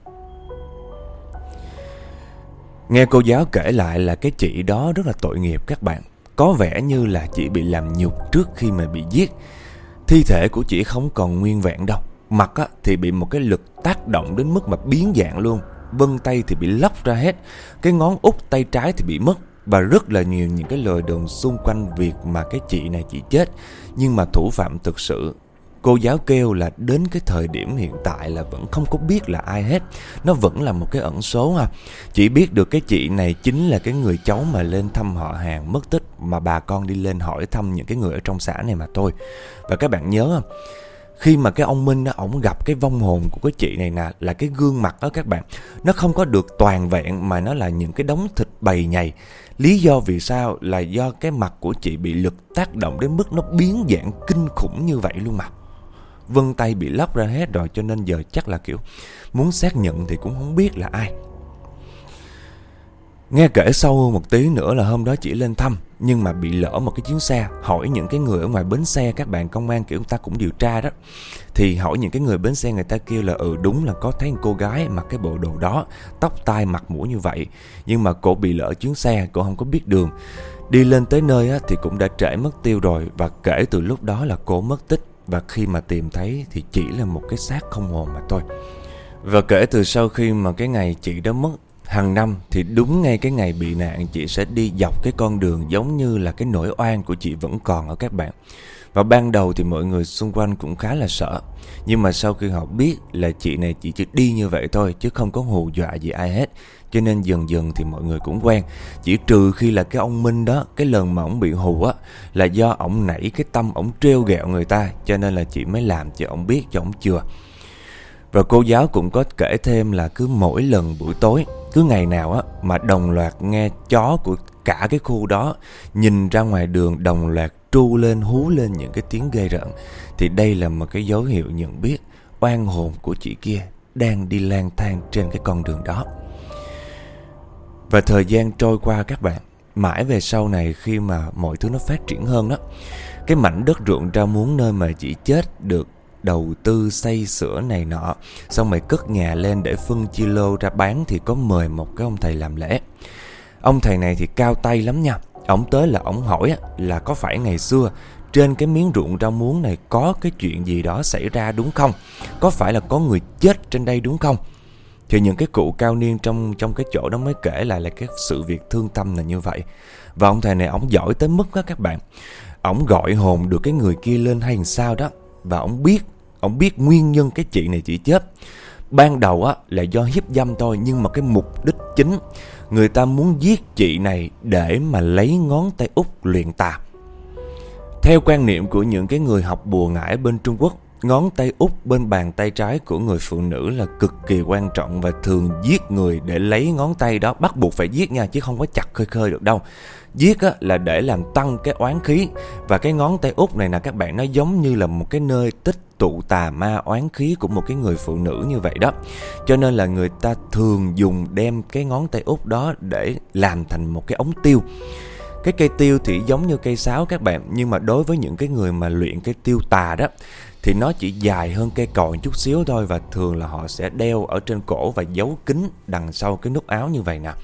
Nghe cô giáo kể lại là cái chị đó rất là tội nghiệp các bạn. Có vẻ như là chị bị làm nhục trước khi mà bị giết. Thi thể của chị không còn nguyên vẹn đâu. Mặt á, thì bị một cái lực tác động đến mức mà biến dạng luôn. Vân tay thì bị lóc ra hết. Cái ngón út tay trái thì bị mất. Và rất là nhiều những cái lời đồn xung quanh việc mà cái chị này chị chết. Nhưng mà thủ phạm thực sự, cô giáo kêu là đến cái thời điểm hiện tại là vẫn không có biết là ai hết. Nó vẫn là một cái ẩn số ha. Chỉ biết được cái chị này chính là cái người cháu mà lên thăm họ hàng mất tích, mà bà con đi lên hỏi thăm những cái người ở trong xã này mà thôi. Và các bạn nhớ không, khi mà cái ông Minh đó, ổng gặp cái vong hồn của cái chị này nè, là cái gương mặt đó các bạn, nó không có được toàn vẹn mà nó là những cái đống thịt bầy nhầy. Lý do vì sao là do cái mặt của chị bị lực tác động đến mức nó biến dạng kinh khủng như vậy luôn mà. Vân tay bị lóc ra hết rồi, cho nên giờ chắc là kiểu muốn xác nhận thì cũng không biết là ai. Nghe kể sâu một tí nữa là hôm đó chỉ lên thăm, nhưng mà bị lỡ một cái chuyến xe. Hỏi những cái người ở ngoài bến xe, các bạn công an kiểu người ta cũng điều tra đó. Thì hỏi những cái người bến xe, người ta kêu là ừ đúng là có thấy một cô gái mặc cái bộ đồ đó, tóc tai mặt mũi như vậy. Nhưng mà cô bị lỡ chuyến xe, cô không có biết đường. Đi lên tới nơi á, thì cũng đã trễ mất tiêu rồi. Và kể từ lúc đó là cô mất tích. Và khi mà tìm thấy thì chỉ là một cái xác không hồn mà thôi. Và kể từ sau khi mà cái ngày chị đó mất, hàng năm thì đúng ngay cái ngày bị nạn, chị sẽ đi dọc cái con đường giống như là cái nỗi oan của chị vẫn còn ở các bạn. Và ban đầu thì mọi người xung quanh cũng khá là sợ. Nhưng mà sau khi họ biết là chị này chỉ chỉ đi như vậy thôi, chứ không có hù dọa gì ai hết, cho nên dần dần thì mọi người cũng quen. Chỉ trừ khi là cái ông Minh đó, cái lần mà ổng bị hù á, là do ổng nảy cái tâm ổng trêu ghẹo người ta, cho nên là chị mới làm cho ổng biết, cho ổng chừa. Và cô giáo cũng có kể thêm là cứ mỗi lần buổi tối, cứ ngày nào á mà đồng loạt nghe chó của cả cái khu đó nhìn ra ngoài đường đồng loạt tru lên, hú lên những cái tiếng ghê rợn, thì đây là một cái dấu hiệu nhận biết oan hồn của chị kia đang đi lang thang trên cái con đường đó. Và thời gian trôi qua các bạn, mãi về sau này khi mà mọi thứ nó phát triển hơn đó, cái mảnh đất ruộng rau muống nơi mà chị chết được đầu tư xây sửa này nọ, xong rồi cất nhà lên để phân chia lô ra bán, thì có mời một cái ông thầy làm lễ. Ông thầy này thì cao tay lắm nha. ổng tới là ổng hỏi á, là có phải ngày xưa trên cái miếng ruộng rau muống này có cái chuyện gì đó xảy ra đúng không? Có phải là có người chết trên đây đúng không? Thì những cái cụ cao niên trong trong cái chỗ đó mới kể lại là cái sự việc thương tâm là như vậy. Và ông thầy này ổng giỏi tới mức đó các bạn. Ổng gọi hồn được cái người kia lên hay sao đó. Và ổng biết, ổng biết nguyên nhân cái chị này chị chết. Ban đầu á là do hiếp dâm thôi, nhưng mà cái mục đích chính, người ta muốn giết chị này để mà lấy ngón tay út luyện tà. Theo quan niệm của những cái người học bùa ngải bên Trung Quốc, ngón tay út bên bàn tay trái của người phụ nữ là cực kỳ quan trọng và thường giết người để lấy ngón tay đó, bắt buộc phải giết nha, chứ không có chặt khơi khơi được đâu. Giết á, là để làm tăng cái oán khí. Và cái ngón tay út này nè các bạn, nó giống như là một cái nơi tích tụ tà ma oán khí của một cái người phụ nữ như vậy đó. Cho nên là người ta thường dùng đem cái ngón tay út đó để làm thành một cái ống tiêu. Cái cây tiêu thì giống như cây sáo các bạn, nhưng mà đối với những cái người mà luyện cái tiêu tà đó thì nó chỉ dài hơn cây còi chút xíu thôi. Và thường là họ sẽ đeo ở trên cổ và giấu kín đằng sau cái nút áo như vậy nè.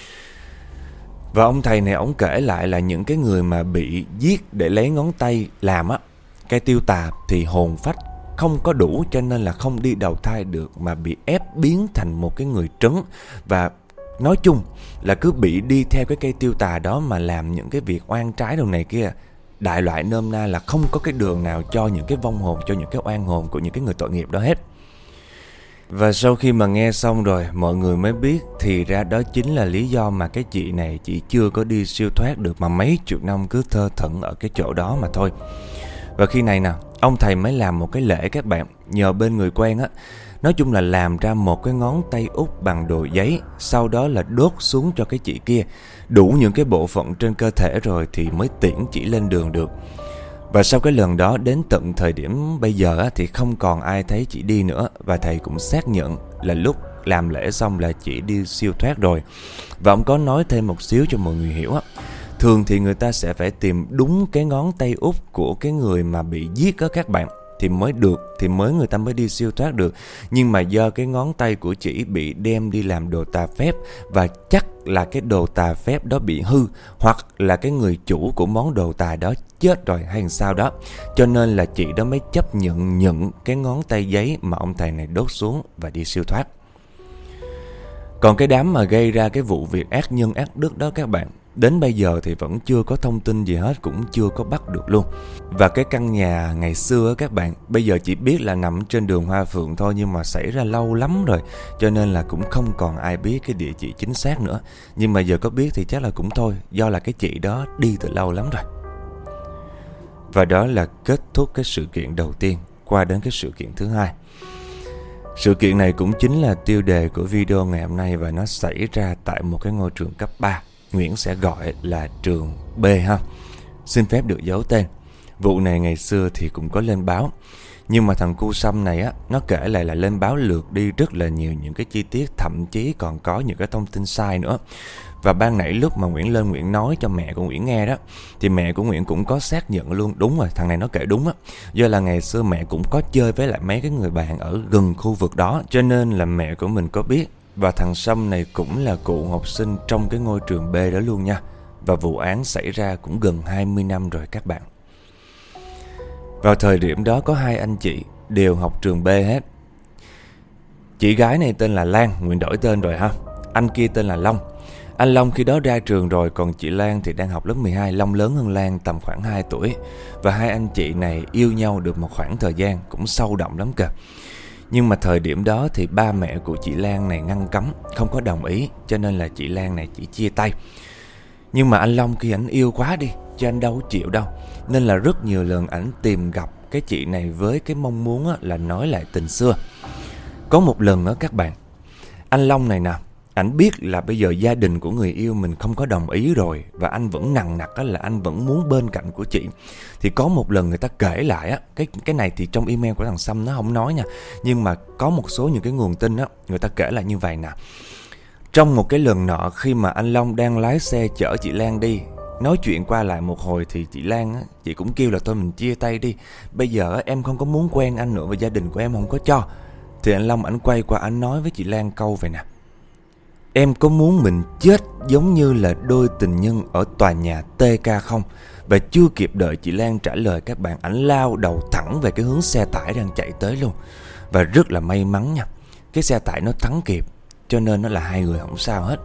Và ông thầy này ổng kể lại là những cái người mà bị giết để lấy ngón tay làm á, cây tiêu tà thì hồn phách không có đủ, cho nên là không đi đầu thai được, mà bị ép biến thành một cái người trấn. Và nói chung là cứ bị đi theo cái cây tiêu tà đó mà làm những cái việc oan trái đồ này kia. Đại loại nôm na là không có cái đường nào cho những cái vong hồn, cho những cái oan hồn của những cái người tội nghiệp đó hết. Và sau khi mà nghe xong rồi, mọi người mới biết thì ra đó chính là lý do mà cái chị này chị chưa có đi siêu thoát được, mà mấy chục năm cứ thơ thẩn ở cái chỗ đó mà thôi. Và khi này nè, ông thầy mới làm một cái lễ các bạn, nhờ bên người quen á. Nói chung là làm ra một cái ngón tay út bằng đồ giấy, sau đó là đốt xuống cho cái chị kia. Đủ những cái bộ phận trên cơ thể rồi thì mới tiễn chỉ lên đường được. Và sau cái lần đó đến tận thời điểm bây giờ thì không còn ai thấy chị đi nữa. Và thầy cũng xác nhận là lúc làm lễ xong là chị đi siêu thoát rồi. Và ông có nói thêm một xíu cho mọi người hiểu á. Thường thì người ta sẽ phải tìm đúng cái ngón tay út của cái người mà bị giết á các bạn, thì mới được, thì mới người ta mới đi siêu thoát được. Nhưng mà do cái ngón tay của chị bị đem đi làm đồ tà phép, và chắc là cái đồ tà phép đó bị hư, hoặc là cái người chủ của món đồ tà đó chết rồi hay sao đó, cho nên là chị đó mới chấp nhận nhận cái ngón tay giấy mà ông thầy này đốt xuống và đi siêu thoát. Còn cái đám mà gây ra cái vụ việc ác nhân ác đức đó các bạn, đến bây giờ thì vẫn chưa có thông tin gì hết, cũng chưa có bắt được luôn. Và cái căn nhà ngày xưa các bạn, bây giờ chỉ biết là nằm trên đường Hoa Phượng thôi, nhưng mà xảy ra lâu lắm rồi, cho nên là cũng không còn ai biết cái địa chỉ chính xác nữa. Nhưng mà giờ có biết thì chắc là cũng thôi, do là cái chị đó đi từ lâu lắm rồi. Và đó là kết thúc cái sự kiện đầu tiên, qua đến cái sự kiện thứ hai. Sự kiện này cũng chính là tiêu đề của video ngày hôm nay, và nó xảy ra tại một cái ngôi trường cấp ba. Nguyễn sẽ gọi là trường B ha. Xin phép được giấu tên. Vụ này ngày xưa thì cũng có lên báo, nhưng mà thằng cu sâm này á, nó kể lại là lên báo lượt đi rất là nhiều những cái chi tiết, thậm chí còn có những cái thông tin sai nữa. Và ban nãy lúc mà Nguyễn lên Nguyễn nói cho mẹ của Nguyễn nghe đó, thì mẹ của Nguyễn cũng có xác nhận luôn, đúng rồi, thằng này nó kể đúng á. Do là ngày xưa mẹ cũng có chơi với lại mấy cái người bạn ở gần khu vực đó, cho nên là mẹ của mình có biết. Và thằng Sâm này cũng là cụ học sinh trong cái ngôi trường B đó luôn nha. Và vụ án xảy ra cũng gần hai mươi năm rồi các bạn. Vào thời điểm đó có hai anh chị đều học trường B hết. Chị gái này tên là Lan, Nguyễn đổi tên rồi ha. Anh kia tên là Long. Anh Long khi đó ra trường rồi, còn chị Lan thì đang học lớp mười hai. Long lớn hơn Lan tầm khoảng hai tuổi. Và hai anh chị này yêu nhau được một khoảng thời gian, cũng sâu đậm lắm kìa. Nhưng mà thời điểm đó thì ba mẹ của chị Lan này ngăn cấm, không có đồng ý, cho nên là chị Lan này chỉ chia tay. Nhưng mà anh Long khi ảnh yêu quá đi, cho anh đâu có chịu đâu. Nên là rất nhiều lần ảnh tìm gặp cái chị này với cái mong muốn là nói lại tình xưa. Có một lần đó các bạn, anh Long này nè, ảnh biết là bây giờ gia đình của người yêu mình không có đồng ý rồi, và anh vẫn nằng nặc là anh vẫn muốn bên cạnh của chị. Thì có một lần người ta kể lại á, cái cái này thì trong email của thằng Sâm nó không nói nha, nhưng mà có một số những cái nguồn tin á, người ta kể lại như vậy nè. Trong một cái lần nọ, khi mà anh Long đang lái xe chở chị Lan đi, nói chuyện qua lại một hồi thì chị Lan á, chị cũng kêu là thôi mình chia tay đi, bây giờ em không có muốn quen anh nữa và gia đình của em không có cho. Thì anh Long ảnh quay qua ảnh nói với chị Lan câu vậy nè: Em có muốn mình chết giống như là đôi tình nhân ở tòa nhà tê ca không? Và chưa kịp đợi chị Lan trả lời các bạn, ảnh lao đầu thẳng về cái hướng xe tải đang chạy tới luôn. Và rất là may mắn nha, cái xe tải nó thắng kịp, cho nên nó là hai người không sao hết.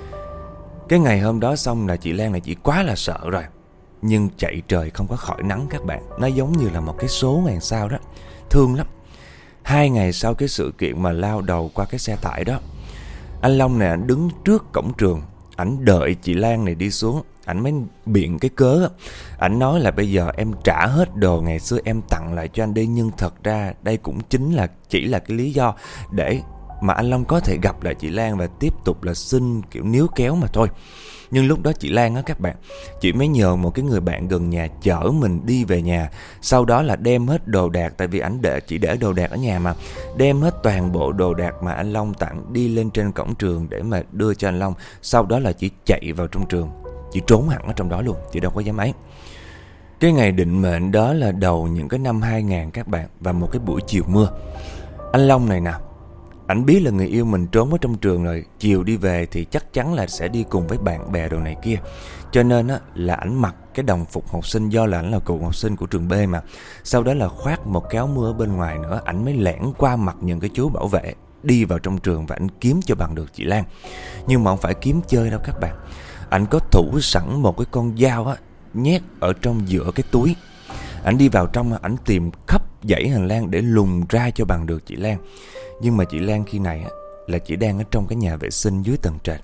Cái ngày hôm đó xong là chị Lan này chỉ quá là sợ rồi. Nhưng chạy trời không có khỏi nắng các bạn. Nó giống như là một cái số ngàn sao đó. Thương lắm. Hai ngày sau cái sự kiện mà lao đầu qua cái xe tải đó, anh Long này ảnh đứng trước cổng trường, ảnh đợi chị Lan này đi xuống. Ảnh mới biện cái cớ. Ảnh nói là bây giờ em trả hết đồ ngày xưa em tặng lại cho anh đi, nhưng thật ra đây cũng chính là chỉ là cái lý do để mà anh Long có thể gặp lại chị Lan và tiếp tục là xin kiểu níu kéo mà thôi. Nhưng lúc đó chị Lan á các bạn, chị mới nhờ một cái người bạn gần nhà chở mình đi về nhà. Sau đó là đem hết đồ đạc, tại vì ảnh để chỉ để đồ đạc ở nhà mà, đem hết toàn bộ đồ đạc mà anh Long tặng đi lên trên cổng trường để mà đưa cho anh Long. Sau đó là chị chạy vào trong trường, chị trốn hẳn ở trong đó luôn, chị đâu có dám ấy. Cái ngày định mệnh đó là đầu những cái năm hai nghìn các bạn, và một cái buổi chiều mưa. Anh Long này nè, ảnh biết là người yêu mình trốn ở trong trường rồi, chiều đi về thì chắc chắn là sẽ đi cùng với bạn bè đồ này kia. Cho nên á là ảnh mặc cái đồng phục học sinh, do là ảnh là cựu học sinh của trường B mà. Sau đó là khoác một cái áo mưa ở bên ngoài nữa, ảnh mới lẻn qua mặt những cái chú bảo vệ, đi vào trong trường và ảnh kiếm cho bằng được chị Lan. Nhưng mà không phải kiếm chơi đâu các bạn. Ảnh có thủ sẵn một cái con dao á, nhét ở trong giữa cái túi. Ảnh đi vào trong, ảnh tìm khắp dãy hành lang để lùng ra cho bằng được chị Lan. Nhưng mà chị Lan khi này á, là chỉ đang ở trong cái nhà vệ sinh dưới tầng trệt.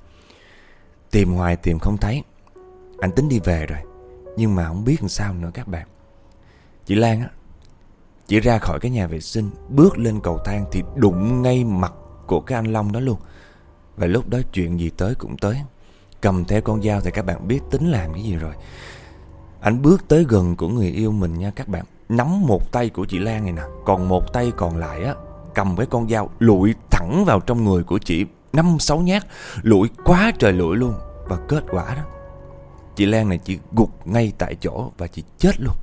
Tìm hoài tìm không thấy. Anh tính đi về rồi, nhưng mà không biết làm sao nữa các bạn. Chị Lan á, chỉ ra khỏi cái nhà vệ sinh, bước lên cầu thang thì đụng ngay mặt của cái anh Long đó luôn. Và lúc đó chuyện gì tới cũng tới. Cầm theo con dao thì các bạn biết tính làm cái gì rồi. Anh bước tới gần của người yêu mình nha các bạn, nắm một tay của chị Lan này nè, còn một tay còn lại á cầm với con dao, lụi thẳng vào trong người của chị năm sáu nhát, lụi quá trời lụi luôn. Và kết quả đó, chị Lan này chỉ gục ngay tại chỗ và chị chết luôn.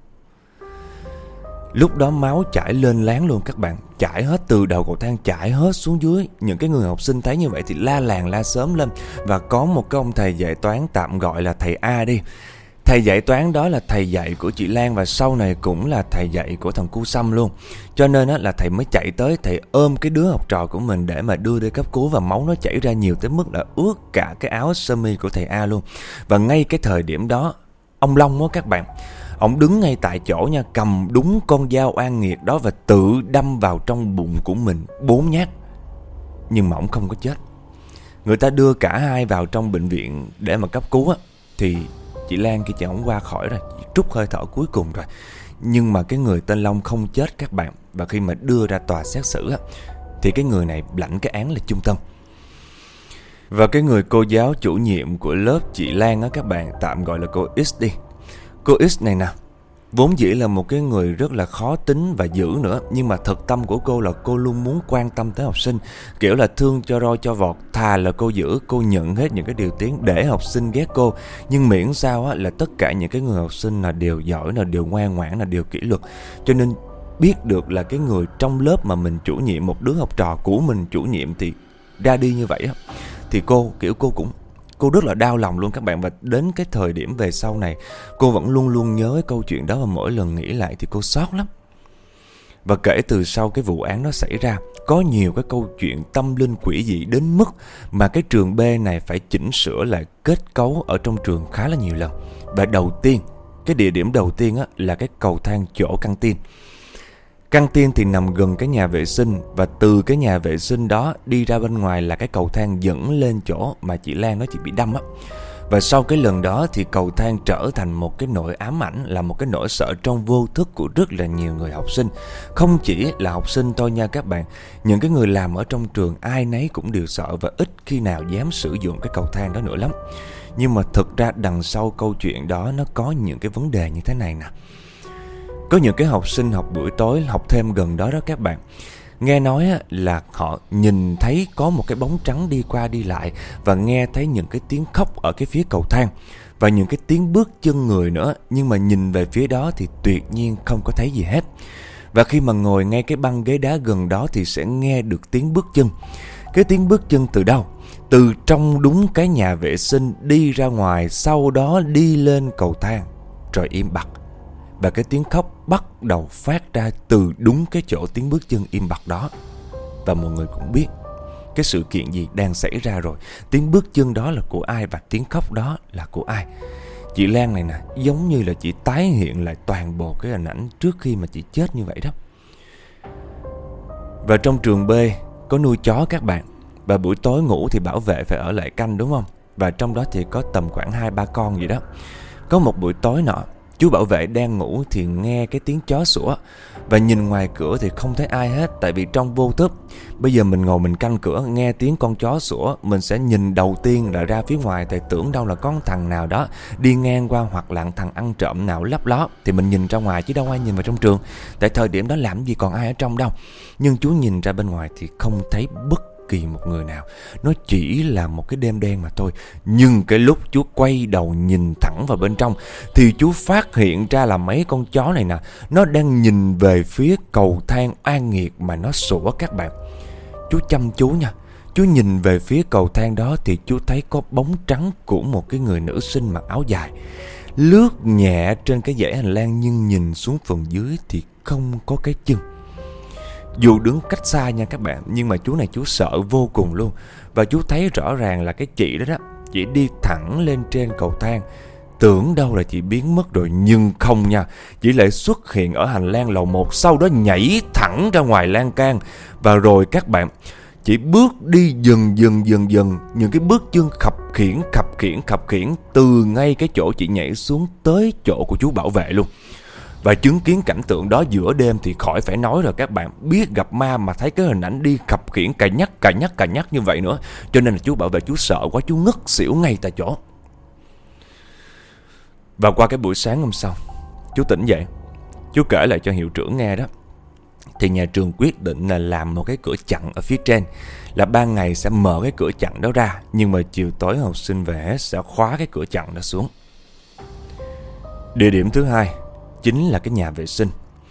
Lúc đó máu chảy lên láng luôn các bạn, chảy hết từ đầu cầu thang, chảy hết xuống dưới. Những cái người học sinh thấy như vậy thì la làng la xóm lên. Và có một cái ông thầy dạy toán, tạm gọi là thầy A đi. Thầy dạy toán đó là thầy dạy của chị Lan, và sau này cũng là thầy dạy của thằng Cu Sâm luôn. Cho nên á, là thầy mới chạy tới, thầy ôm cái đứa học trò của mình để mà đưa đi cấp cứu. Và máu nó chảy ra nhiều tới mức là ướt cả cái áo sơ mi của thầy A luôn. Và ngay cái thời điểm đó, ông Long á các bạn, ông đứng ngay tại chỗ nha, cầm đúng con dao oan nghiệt đó và tự đâm vào trong bụng của mình bốn nhát. Nhưng mà ông không có chết. Người ta đưa cả hai vào trong bệnh viện để mà cấp cứu á, thì chị Lan kia chị không qua khỏi rồi, chị trút hơi thở cuối cùng rồi. Nhưng mà cái người tên Long không chết các bạn. Và khi mà đưa ra tòa xét xử á, thì cái người này lãnh cái án là chung thân. Và cái người cô giáo chủ nhiệm của lớp chị Lan á các bạn, tạm gọi là cô X đi. Cô X này nè, vốn dĩ là một cái người rất là khó tính và dữ nữa. Nhưng mà thực tâm của cô là cô luôn muốn quan tâm tới học sinh, kiểu là thương cho roi cho vọt. Thà là cô giữ, cô nhận hết những cái điều tiếng để học sinh ghét cô. Nhưng miễn sao á, là tất cả những cái người học sinh là đều giỏi, là đều ngoan ngoãn, là đều kỷ luật. Cho nên biết được là cái người trong lớp mà mình chủ nhiệm, một đứa học trò của mình chủ nhiệm thì ra đi như vậy á, thì cô kiểu cô cũng Cô rất là đau lòng luôn các bạn. Và đến cái thời điểm về sau này, cô vẫn luôn luôn nhớ cái câu chuyện đó, và mỗi lần nghĩ lại thì cô xót lắm. Và kể từ sau cái vụ án đó xảy ra, có nhiều cái câu chuyện tâm linh quỷ dị đến mức mà cái trường B này phải chỉnh sửa lại kết cấu ở trong trường khá là nhiều lần. Và đầu tiên, cái địa điểm đầu tiên á, là cái cầu thang chỗ căng tin. Căng tin thì nằm gần cái nhà vệ sinh, và từ cái nhà vệ sinh đó đi ra bên ngoài là cái cầu thang dẫn lên chỗ mà chị Lan nó chỉ bị đâm á. Và sau cái lần đó thì cầu thang trở thành một cái nỗi ám ảnh, là một cái nỗi sợ trong vô thức của rất là nhiều người học sinh. Không chỉ là học sinh thôi nha các bạn, những cái người làm ở trong trường ai nấy cũng đều sợ và ít khi nào dám sử dụng cái cầu thang đó nữa lắm. Nhưng mà thực ra đằng sau câu chuyện đó nó có những cái vấn đề như thế này nè. Có những cái học sinh học buổi tối, học thêm gần đó đó các bạn, nghe nói là họ nhìn thấy có một cái bóng trắng đi qua đi lại, và nghe thấy những cái tiếng khóc ở cái phía cầu thang, và những cái tiếng bước chân người nữa. Nhưng mà nhìn về phía đó thì tuyệt nhiên không có thấy gì hết. Và khi mà ngồi ngay cái băng ghế đá gần đó thì sẽ nghe được tiếng bước chân. Cái tiếng bước chân từ đâu? từ trong đúng cái nhà vệ sinh đi ra ngoài, sau đó đi lên cầu thang, rồi im bặt. Và cái tiếng khóc bắt đầu phát ra từ đúng cái chỗ tiếng bước chân im bặt đó. Và mọi người cũng biết cái sự kiện gì đang xảy ra rồi. Tiếng bước chân đó là của ai và tiếng khóc đó là của ai. Chị Lan này nè, giống như là chị tái hiện lại toàn bộ cái hình ảnh trước khi mà chị chết như vậy đó. Và trong trường B có nuôi chó các bạn. Và buổi tối ngủ thì bảo vệ phải ở lại canh, đúng không? Và trong đó thì có tầm khoảng hai ba con gì đó. Có một buổi tối nọ, chú bảo vệ đang ngủ thì nghe cái tiếng chó sủa. Và nhìn ngoài cửa thì không thấy ai hết, tại vì trong vô thức. Bây giờ mình ngồi mình canh cửa, nghe tiếng con chó sủa, mình sẽ nhìn đầu tiên là ra phía ngoài, tại tưởng đâu là có thằng nào đó đi ngang qua, hoặc là thằng ăn trộm nào lấp ló. Thì mình nhìn ra ngoài chứ đâu ai nhìn vào trong trường, tại thời điểm đó làm gì còn ai ở trong đâu. Nhưng chú nhìn ra bên ngoài thì không thấy bất kỳ một người nào. Nó chỉ là một cái đêm đen mà thôi. Nhưng cái lúc chú quay đầu nhìn thẳng vào bên trong thì chú phát hiện ra là mấy con chó này nè, nó đang nhìn về phía cầu thang oan nghiệt mà nó sủa các bạn. Chú chăm chú nha. Chú nhìn về phía cầu thang đó thì chú thấy có bóng trắng của một cái người nữ sinh mặc áo dài lướt nhẹ trên cái dãy hành lang, nhưng nhìn xuống phần dưới thì không có cái chân. Dù đứng cách xa nha các bạn, nhưng mà chú này chú sợ vô cùng luôn. Và chú thấy rõ ràng là cái chị đó đó, chị đi thẳng lên trên cầu thang. Tưởng đâu là chị biến mất rồi, nhưng không nha. Chị lại xuất hiện ở hành lang lầu một, sau đó nhảy thẳng ra ngoài lan can. Và rồi các bạn, chị bước đi dần dần dần dần, những cái bước chân khập khiễng khập khiễng khập khiễng từ ngay cái chỗ chị nhảy xuống tới chỗ của chú bảo vệ luôn. Và chứng kiến cảnh tượng đó giữa đêm thì khỏi phải nói rồi các bạn. Biết gặp ma mà thấy cái hình ảnh đi khập khiễng cà nhắc cà nhắc cà nhắc như vậy nữa, cho nên là chú bảo vệ chú sợ quá, chú ngất xỉu ngay tại chỗ. Và qua cái buổi sáng hôm sau, chú tỉnh dậy, chú kể lại cho hiệu trưởng nghe đó. Thì nhà trường quyết định là làm một cái cửa chặn ở phía trên, là ban ngày sẽ mở cái cửa chặn đó ra, nhưng mà chiều tối học sinh về sẽ khóa cái cửa chặn đó xuống. Địa điểm thứ hai chính là cái nhà vệ sinh.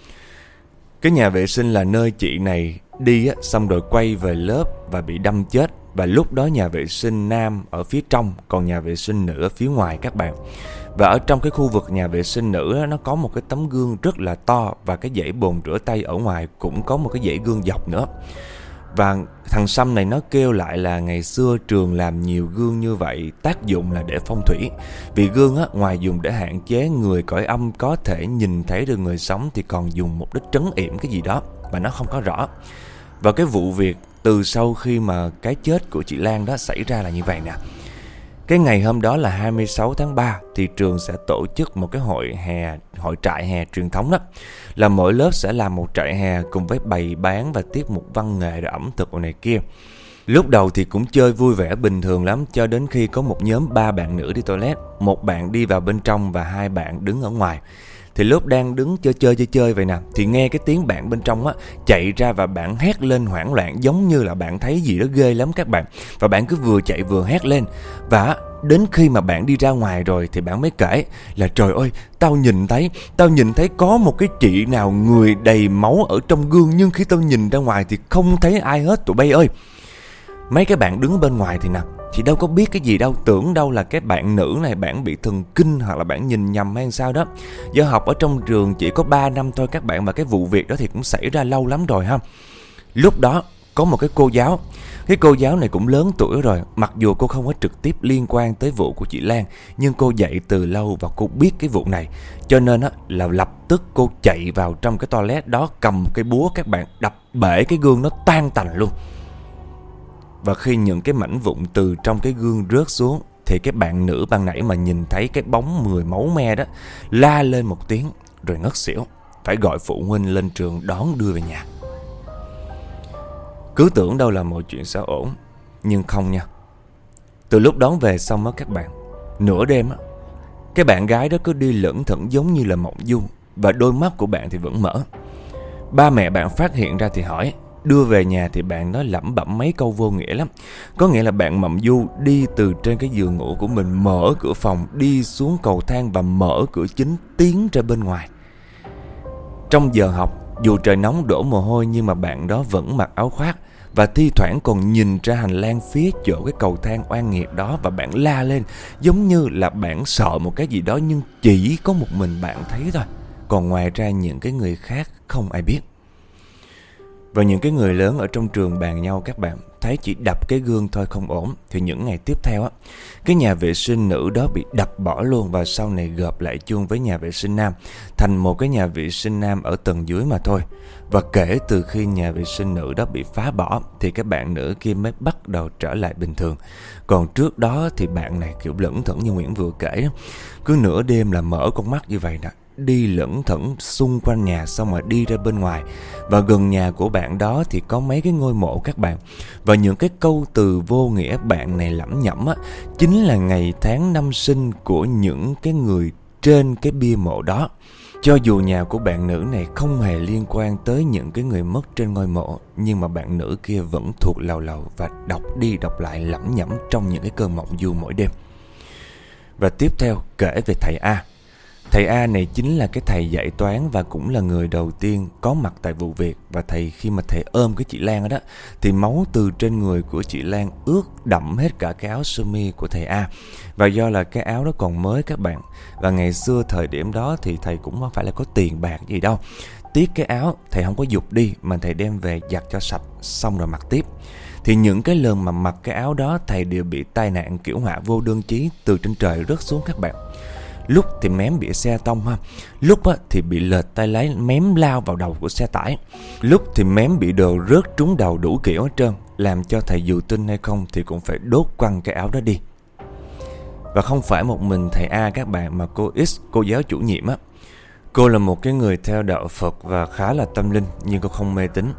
Cái nhà vệ sinh là nơi chị này đi á, xong rồi quay về lớp và bị đâm chết. Và lúc đó nhà vệ sinh nam ở phía trong, còn nhà vệ sinh nữ ở phía ngoài các bạn. Và ở trong cái khu vực nhà vệ sinh nữ á, nó có một cái tấm gương rất là to. Và cái dãy bồn rửa tay ở ngoài cũng có một cái dãy gương dọc nữa. Và thằng Sâm này nó kêu lại là ngày xưa trường làm nhiều gương như vậy, tác dụng là để phong thủy. Vì gương á, ngoài dùng để hạn chế người cõi âm có thể nhìn thấy được người sống, thì còn dùng mục đích trấn yểm cái gì đó mà nó không có rõ. Và cái vụ việc từ sau khi mà cái chết của chị Lan đó xảy ra là như vậy nè. Cái ngày hôm đó là hai mươi sáu tháng ba thì trường sẽ tổ chức một cái hội hè, hội trại hè truyền thống đó. Là mỗi lớp sẽ làm một trại hè cùng với bày bán và tiết mục văn nghệ rồi ẩm thực này kia. Lúc đầu thì cũng chơi vui vẻ bình thường lắm, cho đến khi có một nhóm ba bạn nữ đi toilet. Một bạn đi vào bên trong và hai bạn đứng ở ngoài. Thì lúc đang đứng chơi chơi chơi chơi vậy nè, thì nghe cái tiếng bạn bên trong á chạy ra và bạn hét lên hoảng loạn, giống như là bạn thấy gì đó ghê lắm các bạn. Và bạn cứ vừa chạy vừa hét lên. Và đến khi mà bạn đi ra ngoài rồi thì bạn mới kể là trời ơi, tao nhìn thấy, tao nhìn thấy có một cái chị nào người đầy máu ở trong gương, nhưng khi tao nhìn ra ngoài thì không thấy ai hết tụi bay ơi. Mấy cái bạn đứng bên ngoài thì nè, thì đâu có biết cái gì đâu, tưởng đâu là cái bạn nữ này bạn bị thần kinh hoặc là bạn nhìn nhầm hay sao đó. Do học ở trong trường chỉ có ba năm thôi các bạn, mà cái vụ việc đó thì cũng xảy ra lâu lắm rồi ha. Lúc đó có một cái cô giáo. Cái cô giáo này cũng lớn tuổi rồi, mặc dù cô không có trực tiếp liên quan tới vụ của chị Lan, nhưng cô dạy từ lâu và cô biết cái vụ này. Cho nên á, là lập tức cô chạy vào trong cái toilet đó, cầm một cái búa các bạn, đập bể cái gương nó tan tành luôn. Và khi những cái mảnh vụn từ trong cái gương rớt xuống, thì cái bạn nữ ban nãy mà nhìn thấy cái bóng mười máu me đó la lên một tiếng rồi ngất xỉu, phải gọi phụ huynh lên trường đón đưa về nhà. Cứ tưởng đâu là mọi chuyện sẽ ổn, nhưng không nha. Từ lúc đón về xong á các bạn, nửa đêm á, cái bạn gái đó cứ đi lững thững giống như là mộng du, và đôi mắt của bạn thì vẫn mở. Ba mẹ bạn phát hiện ra thì hỏi. Đưa về nhà thì bạn nói lẩm bẩm mấy câu vô nghĩa lắm. Có nghĩa là bạn mộng du đi từ trên cái giường ngủ của mình, mở cửa phòng, đi xuống cầu thang và mở cửa chính tiến ra bên ngoài. Trong giờ học, dù trời nóng đổ mồ hôi, nhưng mà bạn đó vẫn mặc áo khoác. và thi thoảng còn nhìn ra hành lang phía chỗ cái cầu thang oan nghiệt đó và bạn la lên, giống như là bạn sợ một cái gì đó nhưng chỉ có một mình bạn thấy thôi. Còn ngoài ra những cái người khác không ai biết. Và những cái người lớn ở trong trường bàn nhau các bạn, thấy chỉ đập cái gương thôi không ổn, thì những ngày tiếp theo á, cái nhà vệ sinh nữ đó bị đập bỏ luôn và sau này gộp lại chung với nhà vệ sinh nam thành một cái nhà vệ sinh nam ở tầng dưới mà thôi. Và kể từ khi nhà vệ sinh nữ đó bị phá bỏ thì các bạn nữ kia mới bắt đầu trở lại bình thường. Còn trước đó thì bạn này kiểu lững thững như Nguyễn vừa kể, cứ nửa đêm là mở con mắt như vậy nè, đi lững thững xung quanh nhà xong rồi đi ra bên ngoài. Và gần nhà của bạn đó thì có mấy cái ngôi mộ các bạn. Và những cái câu từ vô nghĩa bạn này lẩm nhẩm á, chính là ngày tháng năm sinh của những cái người trên cái bia mộ đó. Cho dù nhà của bạn nữ này không hề liên quan tới những cái người mất trên ngôi mộ, nhưng mà bạn nữ kia vẫn thuộc lầu lầu và đọc đi đọc lại lẩm nhẩm trong những cái cơn mộng du mỗi đêm. Và tiếp theo kể về thầy A. Thầy A này chính là cái thầy dạy toán và cũng là người đầu tiên có mặt tại vụ việc. Và thầy khi mà thầy ôm cái chị Lan đó thì máu từ trên người của chị Lan ướt đẫm hết cả cái áo sơ mi của thầy A. Và do là cái áo đó còn mới các bạn, và ngày xưa thời điểm đó thì thầy cũng không phải là có tiền bạc gì đâu, tiếc cái áo thầy không có giục đi mà thầy đem về giặt cho sạch xong rồi mặc tiếp. Thì những cái lần mà mặc cái áo đó thầy đều bị tai nạn kiểu họa vô đơn chí từ trên trời rớt xuống các bạn. Lúc thì mém bị xe tông ha, lúc á, thì bị lệch tay lái mém lao vào đầu của xe tải, lúc thì mém bị đồ rớt trúng đầu đủ kiểu hết trơn, làm cho thầy dù tin hay không thì cũng phải đốt quăng cái áo đó đi. Và không phải một mình thầy A các bạn, mà cô X, cô giáo chủ nhiệm á, cô là một cái người theo đạo Phật và khá là tâm linh nhưng cô không mê tín.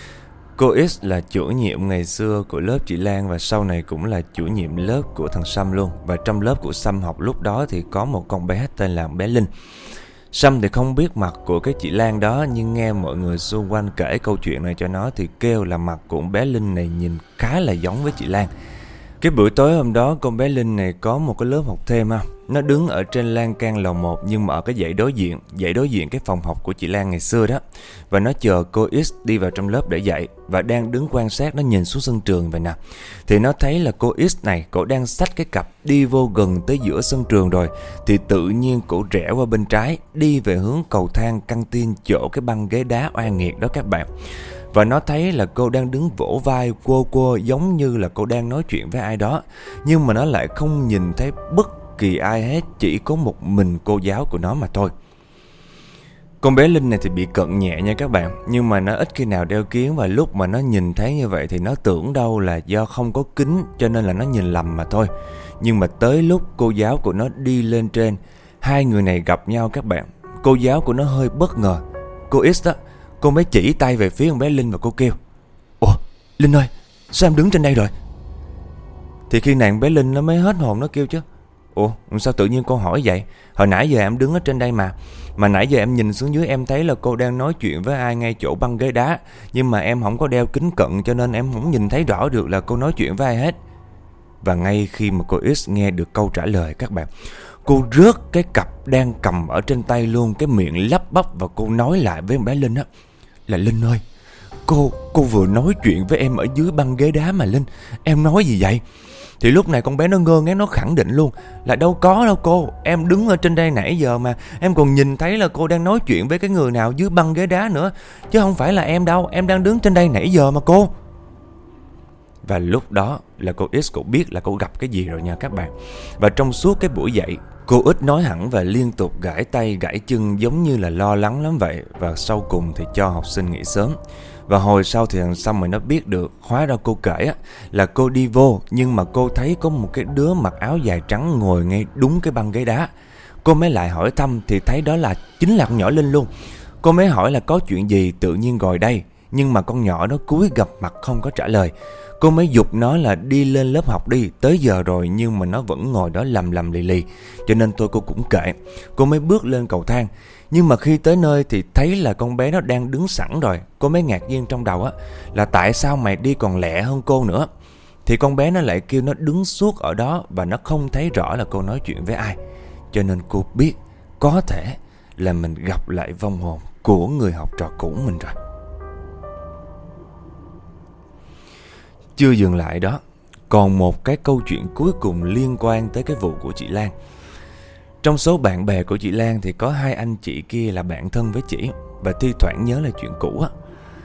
Cô X là chủ nhiệm ngày xưa của lớp chị Lan và sau này cũng là chủ nhiệm lớp của thằng Sâm luôn. Và trong lớp của Sâm học lúc đó thì có một con bé tên là bé Linh. Sâm thì không biết mặt của cái chị Lan đó, nhưng nghe mọi người xung quanh kể câu chuyện này cho nó thì kêu là mặt của bé Linh này nhìn khá là giống với chị Lan. Cái buổi tối hôm đó con bé Linh này có một cái lớp học thêm ha. Nó đứng ở trên lan can lầu một nhưng mà ở cái dãy đối diện, dãy đối diện cái phòng học của chị Lan ngày xưa đó. Và nó chờ cô X đi vào trong lớp để dạy và đang đứng quan sát, nó nhìn xuống sân trường vậy nè. Thì nó thấy là cô X này, cổ đang xách cái cặp đi vô gần tới giữa sân trường rồi. Thì tự nhiên cổ rẽ qua bên trái, đi về hướng cầu thang căng tin chỗ cái băng ghế đá oan nghiệt đó các bạn. Và nó thấy là cô đang đứng vỗ vai quơ quơ giống như là cô đang nói chuyện với ai đó. Nhưng mà nó lại không nhìn thấy bất kỳ ai hết, chỉ có một mình cô giáo của nó mà thôi. Con bé Linh này thì bị cận nhẹ nha các bạn, nhưng mà nó ít khi nào đeo kiếng. Và lúc mà nó nhìn thấy như vậy thì nó tưởng đâu là do không có kính cho nên là nó nhìn lầm mà thôi. Nhưng mà tới lúc cô giáo của nó đi lên trên, hai người này gặp nhau các bạn. Cô giáo của nó hơi bất ngờ. Cô X đó, cô mới chỉ tay về phía con bé Linh và cô kêu: "Ủa, Linh ơi, sao em đứng trên đây rồi?" Thì khi nàng bé Linh nó mới hết hồn, nó kêu chứ: "Ủa, sao tự nhiên cô hỏi vậy? Hồi nãy giờ em đứng ở trên đây mà. Mà nãy giờ em nhìn xuống dưới em thấy là cô đang nói chuyện với ai ngay chỗ băng ghế đá. Nhưng mà em không có đeo kính cận cho nên em không nhìn thấy rõ được là cô nói chuyện với ai hết." Và ngay khi mà cô X nghe được câu trả lời các bạn, cô rớt cái cặp đang cầm ở trên tay luôn, cái miệng lắp bắp và cô nói lại với bé Linh á: "Là Linh ơi, cô, cô vừa nói chuyện với em ở dưới băng ghế đá mà Linh, em nói gì vậy?" Thì lúc này con bé nó ngơ ngác, nó khẳng định luôn là đâu có đâu cô, em đứng ở trên đây nãy giờ mà, em còn nhìn thấy là cô đang nói chuyện với cái người nào dưới băng ghế đá nữa, chứ không phải là em đâu, em đang đứng trên đây nãy giờ mà cô. Và lúc đó là cô X cô biết là cô gặp cái gì rồi nha các bạn. Và trong suốt cái buổi dạy, cô ít nói hẳn và liên tục gãi tay gãi chân giống như là lo lắng lắm vậy. Và sau cùng thì cho học sinh nghỉ sớm. Và hồi sau thì thằng Sâm mới nó biết được, hóa ra cô kể á, là cô đi vô nhưng mà cô thấy có một cái đứa mặc áo dài trắng ngồi ngay đúng cái băng ghế đá. Cô mới lại hỏi thăm thì thấy đó là chính là con nhỏ Linh luôn. Cô mới hỏi là có chuyện gì tự nhiên ngồi đây, nhưng mà con nhỏ nó cúi gập mặt không có trả lời. Cô mới giục nó là đi lên lớp học đi, tới giờ rồi nhưng mà nó vẫn ngồi đó lầm lầm lì lì. Cho nên tôi cô cũng kệ. Cô mới bước lên cầu thang. Nhưng mà khi tới nơi thì thấy là con bé nó đang đứng sẵn rồi. Cô mới ngạc nhiên trong đầu á, là tại sao mày đi còn lẹ hơn cô nữa. Thì con bé nó lại kêu nó đứng suốt ở đó và nó không thấy rõ là cô nói chuyện với ai. Cho nên cô biết có thể là mình gặp lại vong hồn của người học trò cũ mình rồi. Chưa dừng lại đó, còn một cái câu chuyện cuối cùng liên quan tới cái vụ của chị Lan. Trong số bạn bè của chị Lan thì có hai anh chị kia là bạn thân với chị, và thi thoảng nhớ lại chuyện cũ á.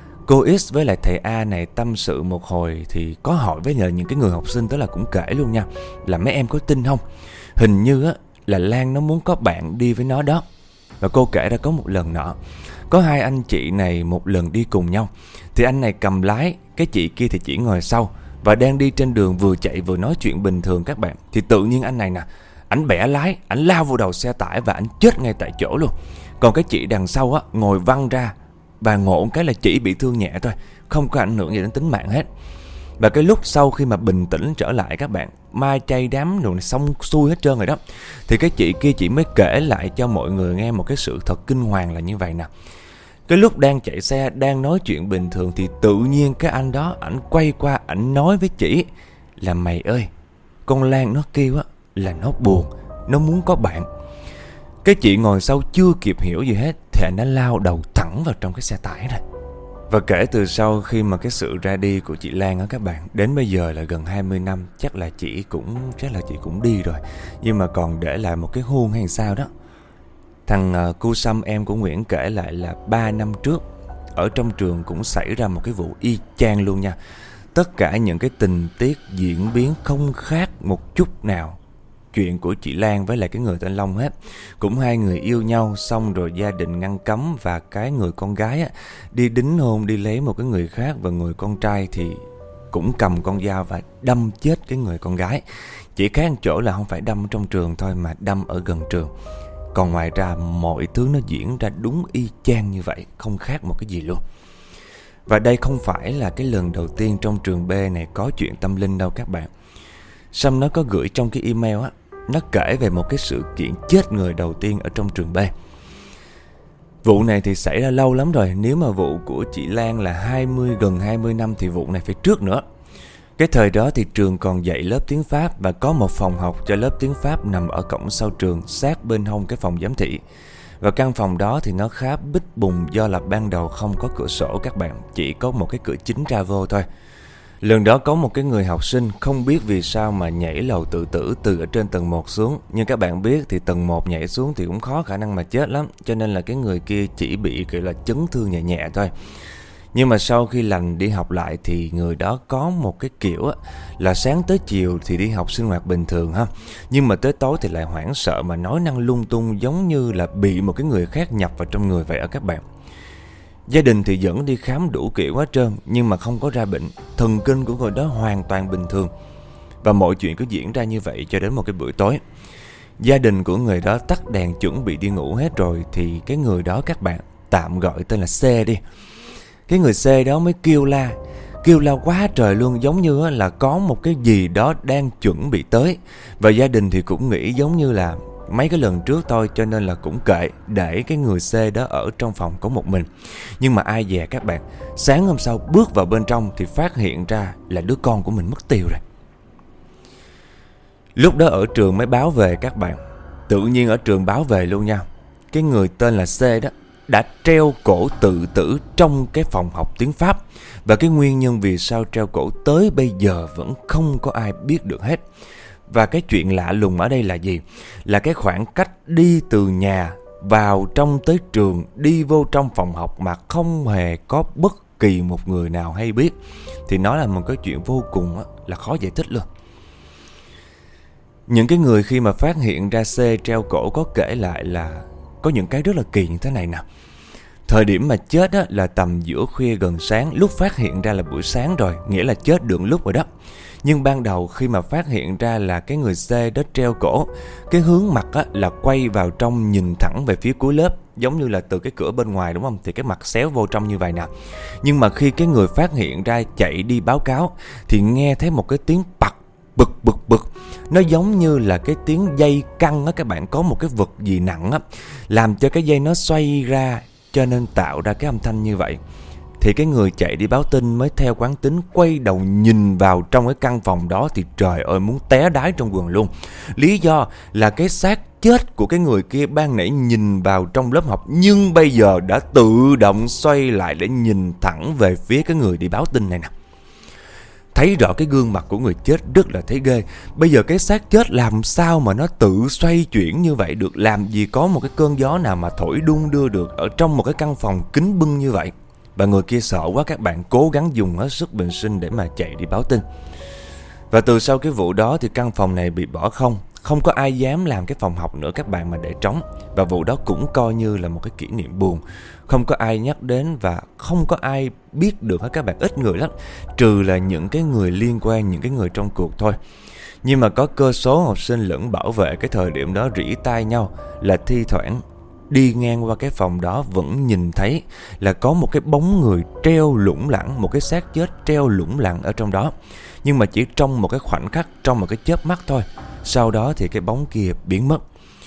Cô X với lại thầy A này tâm sự một hồi thì có hỏi với nhờ những cái người học sinh, tức là cũng kể luôn nha, là mấy em có tin không? Hình như á là Lan nó muốn có bạn đi với nó đó. Và cô kể ra có một lần nọ, có hai anh chị này một lần đi cùng nhau. Thì anh này cầm lái, cái chị kia thì chỉ ngồi sau, và đang đi trên đường vừa chạy vừa nói chuyện bình thường các bạn. Thì tự nhiên anh này nè, ảnh bẻ lái, ảnh lao vào đầu xe tải và ảnh chết ngay tại chỗ luôn. Còn cái chị đằng sau á ngồi văng ra, và ngộ cái là chỉ bị thương nhẹ thôi, không có ảnh hưởng gì đến tính mạng hết. Và cái lúc sau khi mà bình tĩnh trở lại các bạn, mai chay đám rồi xong xuôi hết trơn rồi đó, thì cái chị kia chỉ mới kể lại cho mọi người nghe một cái sự thật kinh hoàng là như vậy nè. Cái lúc đang chạy xe, đang nói chuyện bình thường, thì tự nhiên cái anh đó, ảnh quay qua, ảnh nói với chị là mày ơi, con Lan nó kêu á là nó buồn, nó muốn có bạn. Cái chị ngồi sau chưa kịp hiểu gì hết thì anh đã lao đầu thẳng vào trong cái xe tải này. Và kể từ sau khi mà cái sự ra đi của chị Lan á các bạn, đến bây giờ là gần hai mươi năm, chắc là chị cũng chắc là chị cũng đi rồi, nhưng mà còn để lại một cái huông hay sao đó. Thằng uh, cu Sâm em của Nguyễn kể lại là ba năm trước ở trong trường cũng xảy ra một cái vụ y chang luôn nha. Tất cả những cái tình tiết diễn biến không khác một chút nào chuyện của chị Lan với lại cái người tên Long hết. Cũng hai người yêu nhau, xong rồi gia đình ngăn cấm, và cái người con gái á, đi đính hôn, đi lấy một cái người khác, và người con trai thì cũng cầm con dao và đâm chết cái người con gái. Chỉ khác một chỗ là không phải đâm trong trường thôi, mà đâm ở gần trường. Còn ngoài ra mọi thứ nó diễn ra đúng y chang như vậy, không khác một cái gì luôn. Và đây không phải là cái lần đầu tiên trong trường B này có chuyện tâm linh đâu các bạn. Sâm nó có gửi trong cái email á, nó kể về một cái sự kiện chết người đầu tiên ở trong trường B. Vụ này thì xảy ra lâu lắm rồi. Nếu mà vụ của chị Lan là hai mươi, gần hai mươi năm thì vụ này phải trước nữa. Cái thời đó thì trường còn dạy lớp tiếng Pháp, và có một phòng học cho lớp tiếng Pháp nằm ở cổng sau trường, sát bên hông cái phòng giám thị. Và căn phòng đó thì nó khá bít bùng, do là ban đầu không có cửa sổ các bạn, chỉ có một cái cửa chính ra vô thôi. Lần đó có một cái người học sinh không biết vì sao mà nhảy lầu tự tử từ ở trên tầng một xuống. Nhưng các bạn biết thì tầng một nhảy xuống thì cũng khó khả năng mà chết lắm, cho nên là cái người kia chỉ bị kiểu là chấn thương nhẹ nhẹ thôi. Nhưng mà sau khi lành đi học lại thì người đó có một cái kiểu á, là sáng tới chiều thì đi học sinh hoạt bình thường ha, nhưng mà tới tối thì lại hoảng sợ mà nói năng lung tung, giống như là bị một cái người khác nhập vào trong người vậy ở các bạn. Gia đình thì dẫn đi khám đủ kiểu hết trơn, nhưng mà không có ra bệnh. Thần kinh của người đó hoàn toàn bình thường. Và mọi chuyện cứ diễn ra như vậy cho đến một cái buổi tối. Gia đình của người đó tắt đèn chuẩn bị đi ngủ hết rồi, thì cái người đó các bạn, tạm gọi tên là C đi. Cái người C đó mới kêu la, kêu la quá trời luôn, giống như là có một cái gì đó đang chuẩn bị tới. Và gia đình thì cũng nghĩ giống như là mấy cái lần trước thôi, cho nên là cũng kệ, để cái người C đó ở trong phòng có một mình. Nhưng mà ai dè các bạn, sáng hôm sau bước vào bên trong thì phát hiện ra là đứa con của mình mất tiêu rồi. Lúc đó ở trường mới báo về các bạn. Tự nhiên ở trường báo về luôn nha. Cái người tên là C đó đã treo cổ tự tử trong cái phòng học tiếng Pháp. Và cái nguyên nhân vì sao treo cổ tới bây giờ vẫn không có ai biết được hết. Và cái chuyện lạ lùng ở đây là gì? Là cái khoảng cách đi từ nhà vào trong tới trường, đi vô trong phòng học mà không hề có bất kỳ một người nào hay biết, thì nó là một cái chuyện vô cùng là khó giải thích luôn. Những cái người khi mà phát hiện ra C treo cổ có kể lại là có những cái rất là kỳ như thế này nè. Thời điểm mà chết á, là tầm giữa khuya gần sáng. Lúc phát hiện ra là buổi sáng rồi, nghĩa là chết được lúc rồi đó. Nhưng ban đầu khi mà phát hiện ra là cái người C đó treo cổ, cái hướng mặt á, là quay vào trong nhìn thẳng về phía cuối lớp, giống như là từ cái cửa bên ngoài đúng không? Thì cái mặt xéo vô trong như vậy nè. Nhưng mà khi cái người phát hiện ra chạy đi báo cáo thì nghe thấy một cái tiếng bật bực bực bực. Nó giống như là cái tiếng dây căng á các bạn, có một cái vật gì nặng á, làm cho cái dây nó xoay ra, cho nên tạo ra cái âm thanh như vậy. Thì cái người chạy đi báo tin mới theo quán tính quay đầu nhìn vào trong cái căn phòng đó, thì trời ơi muốn té đái trong quần luôn. Lý do là cái xác chết của cái người kia ban nãy nhìn vào trong lớp học, nhưng bây giờ đã tự động xoay lại để nhìn thẳng về phía cái người đi báo tin này nè. thấy rõ cái gương mặt của người chết rất là thấy ghê. Bây giờ cái xác chết làm sao mà nó tự xoay chuyển như vậy được? Làm gì có một cái cơn gió nào mà thổi đung đưa được ở trong một cái căn phòng kín bưng như vậy? Và người kia sợ quá, các bạn cố gắng dùng hết sức bình sinh để mà chạy đi báo tin. Và từ sau cái vụ đó thì căn phòng này bị bỏ không. Không có ai dám làm cái phòng học nữa các bạn mà để trống. Và vụ đó cũng coi như là một cái kỷ niệm buồn. Không có ai nhắc đến và không có ai biết được hết các bạn, ít người lắm. Trừ là những cái người liên quan, những cái người trong cuộc thôi. Nhưng mà có cơ số học sinh lẫn bảo vệ cái thời điểm đó rỉ tai nhau là thi thoảng đi ngang qua cái phòng đó vẫn nhìn thấy là có một cái bóng người treo lủng lẳng, một cái xác chết treo lủng lẳng ở trong đó. Nhưng mà chỉ trong một cái khoảnh khắc, trong một cái chớp mắt thôi. Sau đó thì cái bóng kia biến mất.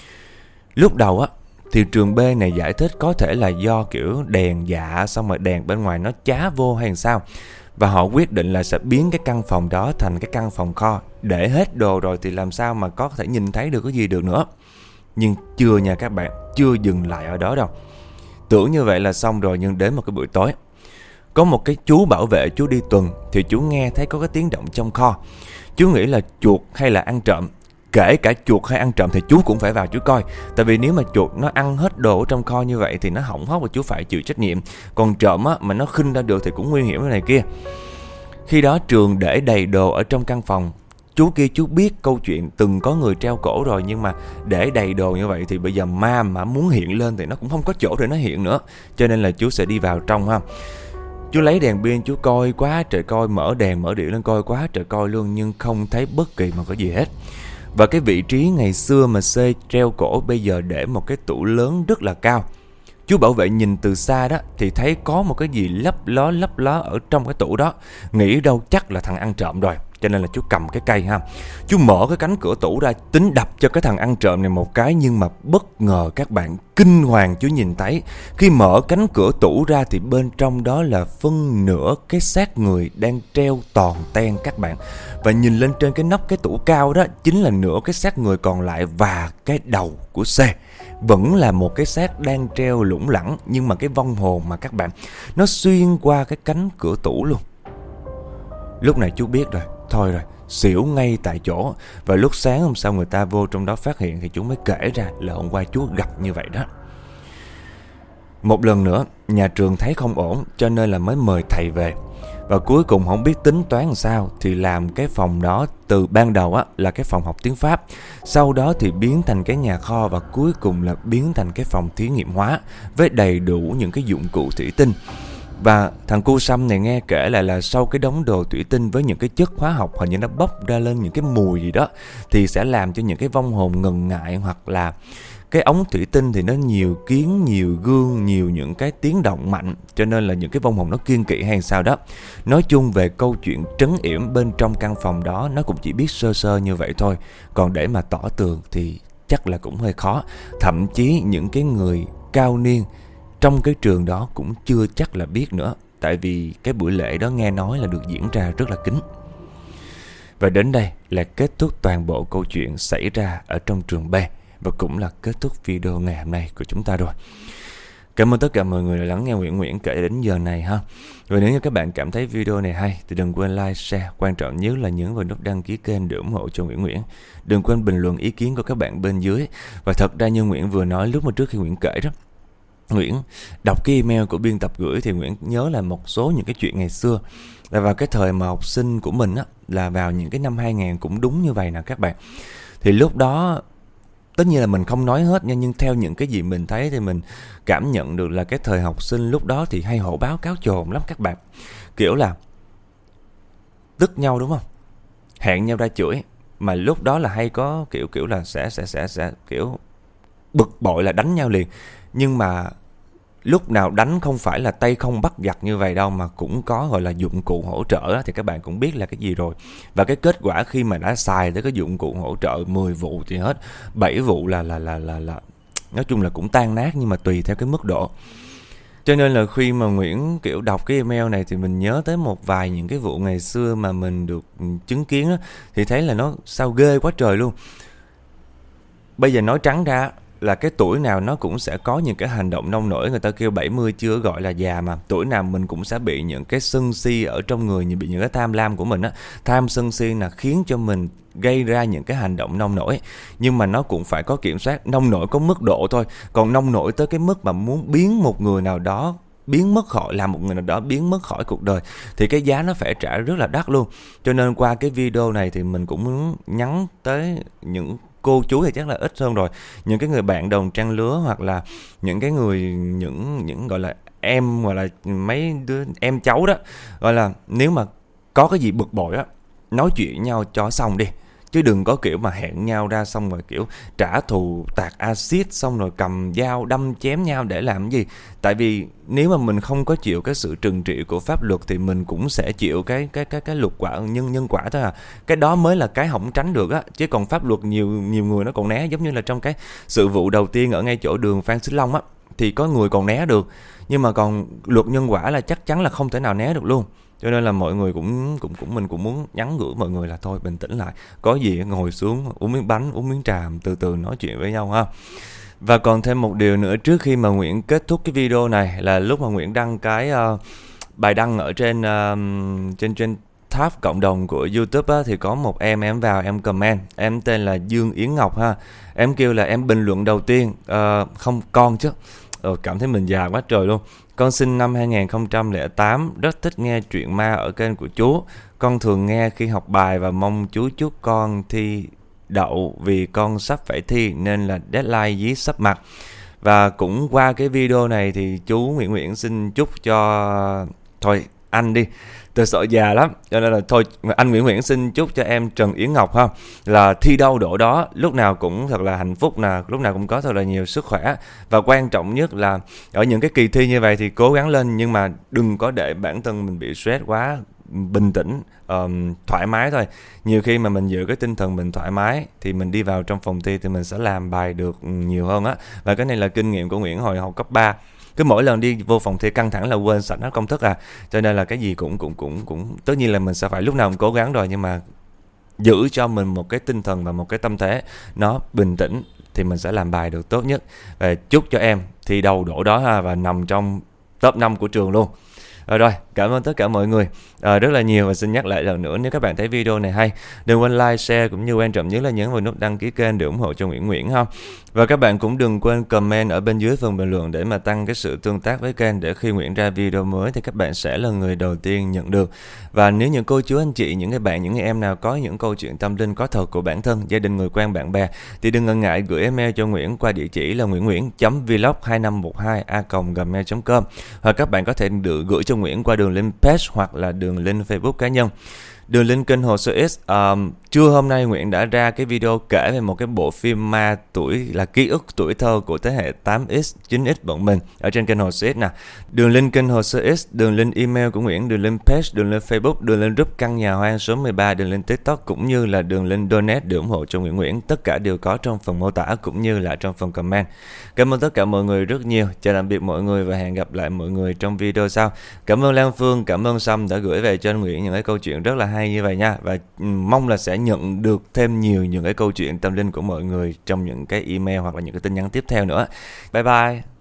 Lúc đầu á thì trường B này giải thích có thể là do kiểu đèn dạ, xong rồi đèn bên ngoài nó chá vô hay sao. Và họ quyết định là sẽ biến cái căn phòng đó thành cái căn phòng kho. Để hết đồ rồi thì làm sao mà có thể nhìn thấy được cái gì được nữa. Nhưng chưa nha các bạn, chưa dừng lại ở đó đâu. Tưởng như vậy là xong rồi, nhưng đến một cái buổi tối, có một cái chú bảo vệ, chú đi tuần thì chú nghe thấy có cái tiếng động trong kho. Chú nghĩ là chuột hay là ăn trộm. Kể cả chuột hay ăn trộm thì chú cũng phải vào chú coi. Tại vì nếu mà chuột nó ăn hết đồ ở trong kho như vậy thì nó hỏng hóc và chú phải chịu trách nhiệm. Còn trộm á, mà nó khinh ra được thì cũng nguy hiểm này kia. Khi đó Trường để đầy đồ ở trong căn phòng. Chú kia chú biết câu chuyện từng có người treo cổ rồi, nhưng mà để đầy đồ như vậy thì bây giờ ma mà muốn hiện lên thì nó cũng không có chỗ để nó hiện nữa. Cho nên là chú sẽ đi vào trong ha. Chú lấy đèn pin chú coi quá trời coi, mở đèn mở điện lên coi quá trời coi luôn, nhưng không thấy bất kỳ một cái gì hết. Và cái vị trí ngày xưa mà C treo cổ bây giờ để một cái tủ lớn rất là cao. Chú bảo vệ nhìn từ xa đó thì thấy có một cái gì lấp ló lấp ló ở trong cái tủ đó. Nghĩ đâu chắc là thằng ăn trộm rồi. Cho nên là chú cầm cái cây ha. Chú mở cái cánh cửa tủ ra, tính đập cho cái thằng ăn trộm này một cái. Nhưng mà bất ngờ các bạn, kinh hoàng chú nhìn thấy, khi mở cánh cửa tủ ra thì bên trong đó là phân nửa cái xác người đang treo toàn ten các bạn. Và nhìn lên trên cái nóc cái tủ cao đó chính là nửa cái xác người còn lại và cái đầu của C. Vẫn là một cái xác đang treo lủng lẳng, nhưng mà cái vong hồn mà các bạn, nó xuyên qua cái cánh cửa tủ luôn. Lúc này chú biết rồi, thôi rồi, xỉu ngay tại chỗ. Và lúc sáng hôm sau người ta vô trong đó phát hiện thì chú mới kể ra là hôm qua chú gặp như vậy đó. Một lần nữa, nhà trường thấy không ổn cho nên là mới mời thầy về. Và cuối cùng không biết tính toán làm sao thì làm cái phòng đó từ ban đầu á là cái phòng học tiếng Pháp. Sau đó thì biến thành cái nhà kho và cuối cùng là biến thành cái phòng thí nghiệm hóa với đầy đủ những cái dụng cụ thủy tinh. Và thằng cu Sâm này nghe kể lại là sau cái đống đồ thủy tinh với những cái chất hóa học hình như nó bốc ra lên những cái mùi gì đó thì sẽ làm cho những cái vong hồn ngần ngại, hoặc là cái ống thủy tinh thì nó nhiều kiến, nhiều gương, nhiều những cái tiếng động mạnh, cho nên là những cái vong hồn nó kiêng kỵ hay sao đó. Nói chung về câu chuyện trấn yểm bên trong căn phòng đó nó cũng chỉ biết sơ sơ như vậy thôi. Còn để mà tỏ tường thì chắc là cũng hơi khó. Thậm chí những cái người cao niên trong cái trường đó cũng chưa chắc là biết nữa. Tại vì cái buổi lễ đó nghe nói là được diễn ra rất là kín. Và đến đây là kết thúc toàn bộ câu chuyện xảy ra ở trong trường B. Và cũng là kết thúc video ngày hôm nay của chúng ta rồi. Cảm ơn tất cả mọi người đã lắng nghe Nguyễn Nguyễn kể đến giờ này ha. Và nếu như các bạn cảm thấy video này hay thì đừng quên like, share. Quan trọng nhất là nhấn vào nút đăng ký kênh để ủng hộ cho Nguyễn Nguyễn. Đừng quên bình luận ý kiến của các bạn bên dưới. Và thật ra như Nguyễn vừa nói lúc mà trước khi Nguyễn kể đó, Nguyễn đọc cái email của biên tập gửi thì Nguyễn nhớ là một số những cái chuyện ngày xưa là vào cái thời mà học sinh của mình á, là vào những cái năm hai nghìn cũng đúng như vậy nè các bạn. Thì lúc đó tất nhiên là mình không nói hết nha, nhưng theo những cái gì mình thấy thì mình cảm nhận được là cái thời học sinh lúc đó thì hay hổ báo cáo chồn lắm các bạn. Kiểu là tức nhau đúng không? Hẹn nhau ra chửi. Mà lúc đó là hay có kiểu kiểu là sẽ sẽ sẽ sẽ kiểu bực bội là đánh nhau liền. Nhưng mà lúc nào đánh không phải là tay không bắt giặc như vậy đâu, mà cũng có gọi là dụng cụ hỗ trợ đó, thì các bạn cũng biết là cái gì rồi. Và cái kết quả khi mà đã xài tới cái dụng cụ hỗ trợ mười vụ thì hết bảy vụ là là là là là nói chung là cũng tan nát, nhưng mà tùy theo cái mức độ. Cho nên là khi mà Nguyễn kiểu đọc cái email này thì mình nhớ tới một vài những cái vụ ngày xưa mà mình được chứng kiến đó, thì thấy là nó sao ghê quá trời luôn. Bây giờ nói trắng ra là cái tuổi nào nó cũng sẽ có những cái hành động nông nổi. Người ta kêu bảy mươi chưa gọi là già mà. Tuổi nào mình cũng sẽ bị những cái sân si ở trong người, bị những cái tham lam của mình á. Tham sân si là khiến cho mình gây ra những cái hành động nông nổi. Nhưng mà nó cũng phải có kiểm soát. Nông nổi có mức độ thôi. Còn nông nổi tới cái mức mà muốn biến một người nào đó biến mất khỏi, làm một người nào đó biến mất khỏi cuộc đời, thì cái giá nó phải trả rất là đắt luôn. Cho nên qua cái video này thì mình cũng muốn nhắn tới những cô chú thì chắc là ít hơn rồi, những cái người bạn đồng trang lứa, hoặc là những cái người những những gọi là em, gọi là mấy đứa em cháu đó, gọi là nếu mà có cái gì bực bội á, nói chuyện nhau cho xong đi, chứ đừng có kiểu mà hẹn nhau ra xong rồi kiểu trả thù tạt axit, xong rồi cầm dao đâm chém nhau để làm cái gì. Tại vì nếu mà mình không có chịu cái sự trừng trị của pháp luật thì mình cũng sẽ chịu cái cái cái cái luật quả, nhân nhân quả thôi à. Cái đó mới là cái không tránh được á, chứ còn pháp luật nhiều nhiều người nó còn né. Giống như là trong cái sự vụ đầu tiên ở ngay chỗ đường Phan Xích Long á, thì có người còn né được, nhưng mà còn luật nhân quả là chắc chắn là không thể nào né được luôn. Cho nên là mọi người cũng cũng cũng mình cũng muốn nhắn gửi mọi người là thôi bình tĩnh lại, có gì ngồi xuống uống miếng bánh, uống miếng trà, từ từ nói chuyện với nhau ha. Và còn thêm một điều nữa trước khi mà Nguyễn kết thúc cái video này, là lúc mà Nguyễn đăng cái uh, bài đăng ở trên uh, trên trên tab cộng đồng của YouTube á, thì có một em em vào em comment, em tên là Dương Yến Ngọc ha. Em kêu là em bình luận đầu tiên, uh, không con chứ, ờ, cảm thấy mình già quá trời luôn. Con sinh năm hai không không tám, rất thích nghe truyện ma ở kênh của chú. Con thường nghe khi học bài và mong chú chúc con thi đậu, vì con sắp phải thi nên là deadline dí sắp mặt. Và cũng qua cái video này thì chú Nguyễn Nguyễn xin chúc cho... Thôi anh đi, tôi sợ già lắm, cho nên là thôi anh Nguyễn Nguyễn xin chúc cho em Trần Yến Ngọc ha, là thi đâu đỗ đó, lúc nào cũng thật là hạnh phúc nè, lúc nào cũng có thật là nhiều sức khỏe. Và quan trọng nhất là ở những cái kỳ thi như vậy thì cố gắng lên, nhưng mà đừng có để bản thân mình bị stress quá, bình tĩnh, um, thoải mái thôi. Nhiều khi mà mình giữ cái tinh thần mình thoải mái thì mình đi vào trong phòng thi thì mình sẽ làm bài được nhiều hơn á. Và cái này là kinh nghiệm của Nguyễn hồi học cấp ba. Cứ mỗi lần đi vô phòng thi căng thẳng là quên sạch hết công thức à. Cho nên là cái gì cũng cũng cũng cũng tất nhiên là mình sẽ phải lúc nào cũng cố gắng rồi, nhưng mà giữ cho mình một cái tinh thần và một cái tâm thế nó bình tĩnh thì mình sẽ làm bài được tốt nhất. Và chúc cho em thi đầu đỗ đó ha, và nằm trong top năm của trường luôn. Rồi, rồi, cảm ơn tất cả mọi người à, rất là nhiều. Và xin nhắc lại lần nữa, nếu các bạn thấy video này hay, đừng quên like, share, cũng như quan trọng nhất là nhấn vào nút đăng ký kênh để ủng hộ cho Nguyễn Nguyễn ha. Và các bạn cũng đừng quên comment ở bên dưới phần bình luận để mà tăng cái sự tương tác với kênh, để khi Nguyễn ra video mới thì các bạn sẽ là người đầu tiên nhận được. Và nếu những cô chú anh chị, những người bạn, những người em nào có những câu chuyện tâm linh có thật của bản thân, gia đình, người quen, bạn bè, thì đừng ngần ngại gửi email cho Nguyễn qua địa chỉ là nguyễn nguyễn chấm vlog hai năm một hai a còng gmail chấm com, hoặc các bạn có thể được gửi cho Nguyễn qua đường link page hoặc là đường link Facebook cá nhân. Đường link kênh Hồ Sơ X. um, Trưa hôm nay Nguyễn đã ra cái video kể về một cái bộ phim ma tuổi là ký ức tuổi thơ của thế hệ tám x, chín x bọn mình ở trên kênh Hồ Sơ X nè. Đường link kênh Hồ Sơ X, đường link email của Nguyễn, đường link page, đường link Facebook, đường link group căn nhà hoang số mười ba, đường link TikTok, cũng như là đường link donate để ủng hộ cho Nguyễn Nguyễn. Tất cả đều có trong phần mô tả cũng như là trong phần comment. Cảm ơn tất cả mọi người rất nhiều. Chào tạm biệt mọi người và hẹn gặp lại mọi người trong video sau. Cảm ơn Lan Phương, cảm ơn Sâm đã gửi về cho anh Nguyễn những cái câu chuyện rất là hay như vậy nha. Và mong là sẽ nhận được thêm nhiều những cái câu chuyện tâm linh của mọi người trong những cái email hoặc là những cái tin nhắn tiếp theo nữa. Bye bye.